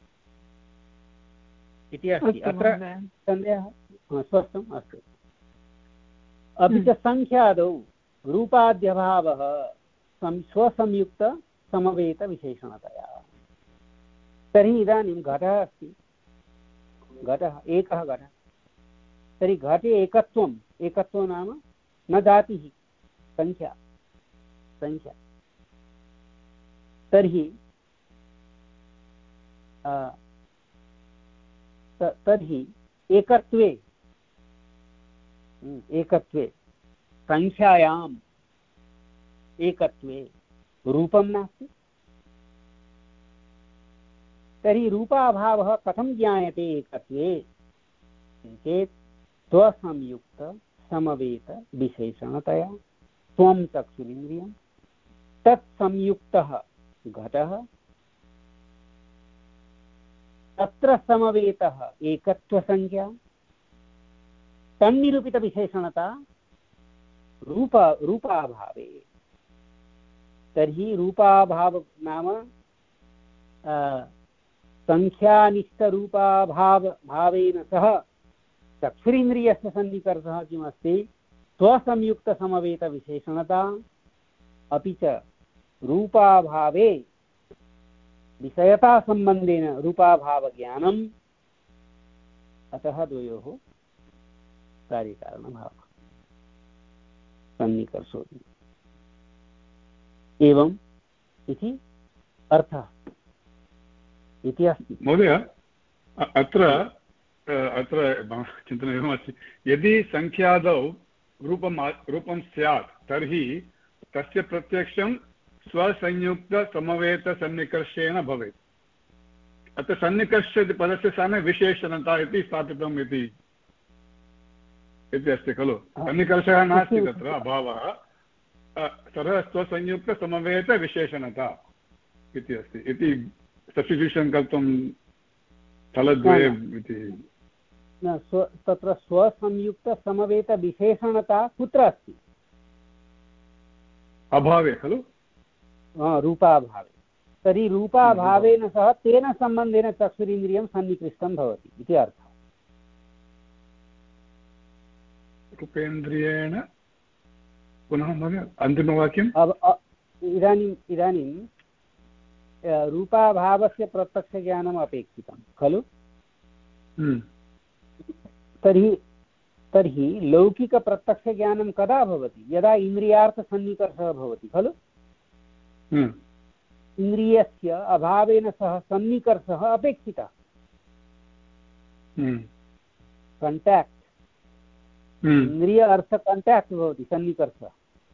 इति अस्ति। अत्र सन्देहः स्पष्टम्? अस्तु। अपि च संख्यादौ रूपाद्यभावः स्वसंयुक्त समवेत विशेषणतया। तर्हि इदानीं घटः अस्ति, घटः एकः घटः। तर्हि घटे एकत्वम् एकत्वं नाम न जातिः, संख्या संख्या। तर्हि तर्हि एकत्वे एकत्वे संख्यायाम् एकत्वे रूपं नास्ति। तर्हि रूपाभावः कथं ज्ञायते एकत्वे चेत् स्वसंयुक्त समवेत विशेषणतया। त्वं चक्षुरिन्द्रियं तत्संयुक्तः घटः तत्र समवेतः एकत्वसंज्ञा तन्निरूपितविशेषणता रूप रूपाभावे। तर्हि रूपाभाव नाम संख्यानिष्ठरूपाभाव भावेन सह चक्षुरिन्द्रियस्य सन्निकर्षः किमस्ति? स्वसंयुक्तसमवेतविशेषणता। अपि च रूपाभावे विषयता सम्बन्धेन रूपाभावज्ञानम्। अतः द्वयोः कार्यकारणभावः सन्निकर्षोति। एवम् इति अर्थः इति अस्ति। महोदय, अत्र अत्र चिन्तनम् एवमस्ति, यदि संख्यादौ रूपं रूपं स्यात् तर्हि तस्य प्रत्यक्षं स्वसंयुक्तसमवेतसन्निकर्षेण भवेत्। अत्र सन्निकर्ष इति पदस्य स्थाने विशेषणता इति स्थापितम् इति इति अस्ति खलु। सन्निकर्षः नास्ति तत्र अभावः, सरः स्वसंयुक्तसमवेतविशेषणता इति अस्ति इति सब्स्टिट्यूशन् कर्तुं स्थलद्वयम् इति तत्र स्वसंयुक्तसमवेतविशेषणता कुत्र अस्ति? अभावे खलु, रूपाभावे। तर्हि रूपाभावेन सह तेन सम्बन्धेन चक्षुरिन्द्रियं सन्निकृष्टं भवति इति अर्थः। रूपेन्द्रियेण पुनः महोदय अन्तिमवाक्यम्। इदानीम् इदानीं रूपाभावस्य प्रत्यक्षज्ञानम् अपेक्षितं खलु। तर्हि तर्हि लौकिकप्रत्यक्षज्ञानं कदा भवति? यदा इन्द्रियार्थसन्निकर्षः भवति खलु। इन्द्रियस्य अभावेन सह सन्निकर्षः अपेक्षितः, कण्टाक्ट्, इन्द्रिय अर्थ कण्टाक्ट् भवति सन्निकर्षः।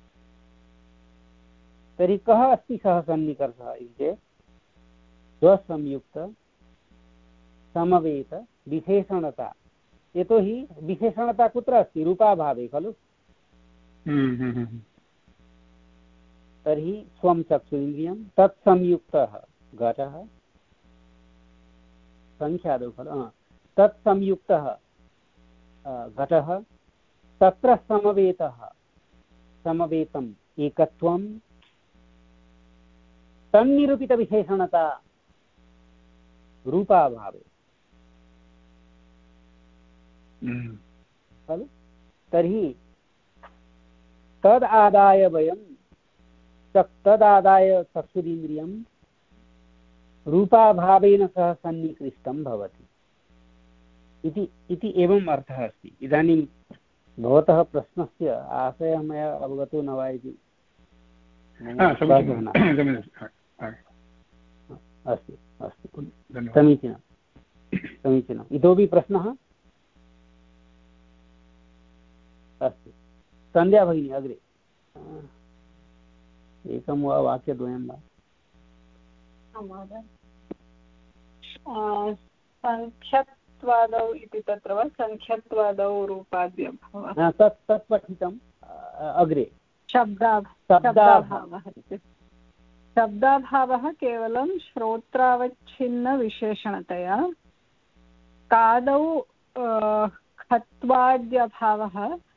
तर्हि कः अस्ति सः सन्निकर्षः इति चेत् स्वसंयुक्त समवेत विशेषणता। यतोहि विशेषणता कुत्र अस्ति? रूपाभावे खलु। तर्हि स्वं चक्षुरिन्द्रियं तत्संयुक्तः घटः संख्यादौ खलु, तत्संयुक्तः घटः तत्र समवेतः समवेतम् एकत्वं तन्निरूपितविशेषणता रूपाभावे खलु। तर्हि तदादाय वयं तदादाय चक्षुरिन्द्रियं रूपाभावेन सह सन्निकृष्टं भवति इति इति एवम् अर्थः अस्ति। इदानीं भवतः प्रश्नस्य आशयः मया अवगतो न वा इति अस्तु अस्तु समीचीनं समीचीनम्। इतोपि प्रश्नः? अस्तु सन्ध्या भगिनी अग्रे एकं वा वाक्यद्वयं वा? सङ्ख्यत्वादौ इति तत्र वा सङ्ख्यत्वादौ रूपाद्यभावः तत् तत् पठितम् अग्रे। शब्दाभावः शब्दाभावः केवलं श्रोत्रावच्छिन्नविशेषणतया, कादौ खत्वाद्यभावः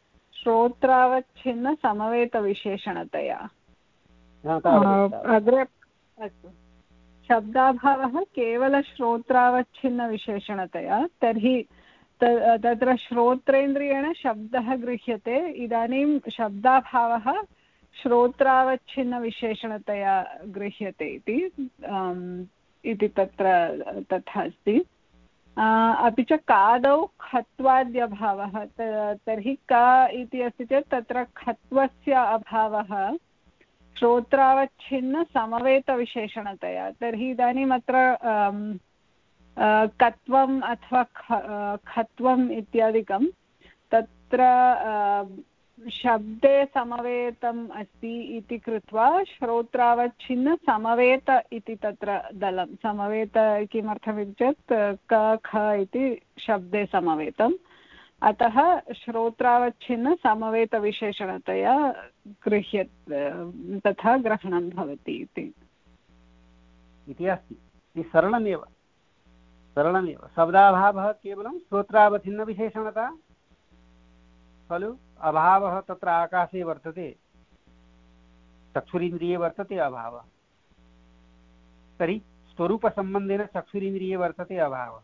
श्रोत्रावच्छिन्नसमवेतविशेषणतया। अग्रे अस्तु। शब्दाभावः केवलश्रोत्रावच्छिन्नविशेषणतया, तर्हि तत्र श्रोत्रेन्द्रियेण शब्दः गृह्यते। इदानीं शब्दाभावः श्रोत्रावच्छिन्नविशेषणतया गृह्यते इति इति तत्र तथा अस्ति। अपि च कादौ खत्वाद्यभावः, तर्हि का इति अस्ति चेत् तत्र खत्वस्य अभावः श्रोत्रावच्छिन्नसमवेतविशेषणतया। तर्हि इदानीम् अत्र कत्वम् अथवा खत्वम् इत्यादिकं तत्र शब्दे समवेतम् अस्ति इति कृत्वा श्रोत्रावच्छिन्नसमवेत इति तत्र दलं। समवेत किमर्थमिति चेत् क ख इति शब्दे समवेतम्, अतः श्रोत्रावच्छिन्नसमवेतविशेषणतया गृह्य तथा ग्रहणं भवति इति अस्ति। सरलमेव सरलमेव शब्दाभावः केवलं श्रोत्रावच्छिन्नविशेषणता खलु। अभावः तत्र आकाशे वर्तते, चक्षुरिन्द्रिये वर्तते अभावः। तर्हि स्वरूपसम्बन्धेन चक्षुरिन्द्रिये वर्तते अभावः।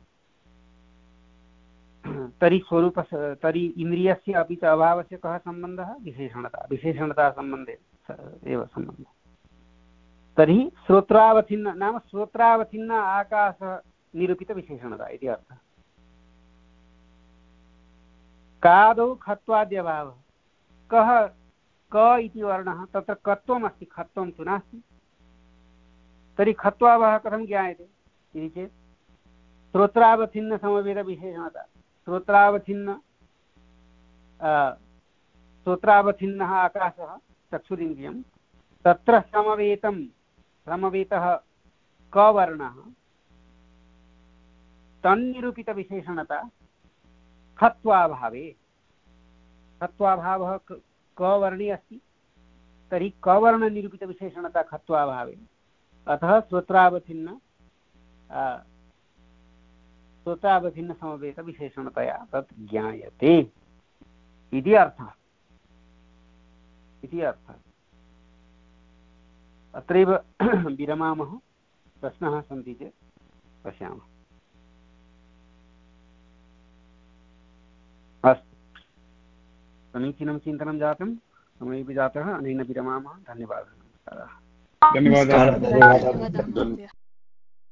तर्हि स्वरूप तर्हि इन्द्रियस्य अपि च अभावस्य कः सम्बन्धः? विशेषणता। विशेषणतासम्बन्धे एव सम्बन्धः। तर्हि श्रोत्रावच्छिन्न नाम श्रोत्रावच्छिन्न आकाशनिरूपितविशेषणता इति अर्थः। कादौ खत्वाद्यभावः, कः क इति वर्णः, तत्र कत्वमस्ति, खत्वं तु नास्ति। तर्हि खत्वाभावः कथं ज्ञायते इति चेत् श्रोत्रावच्छिन्नसमवेतविशेषणता। श्रोत्रावच्छिन्न श्रोत्रावच्छिन्नः आकाशः चक्षुरिन्द्रियं, तत्र समवेतं समवेतः क वर्णः, तन्निरूपितविशेषणता खत्वाभावे। खत्वाभावः क वर्णे अस्ति तर्हि कवर्णनिरूपितविशेषणता खत्वाभावे, अतः श्रोत्रावच्छिन्न श्रोत्रावच्छिन्नसमवेतविशेषणतया तत् ज्ञायते इति अर्थः इति अर्थः। अत्रैव विरमामः। प्रश्नाः सन्ति चेत् पश्यामः। अस्तु, समीचीनं चिन्तनं जातं, समयोपि जातः, अनेन विरमामः। धन्यवादः। धन्यवादः। धन्यवादः।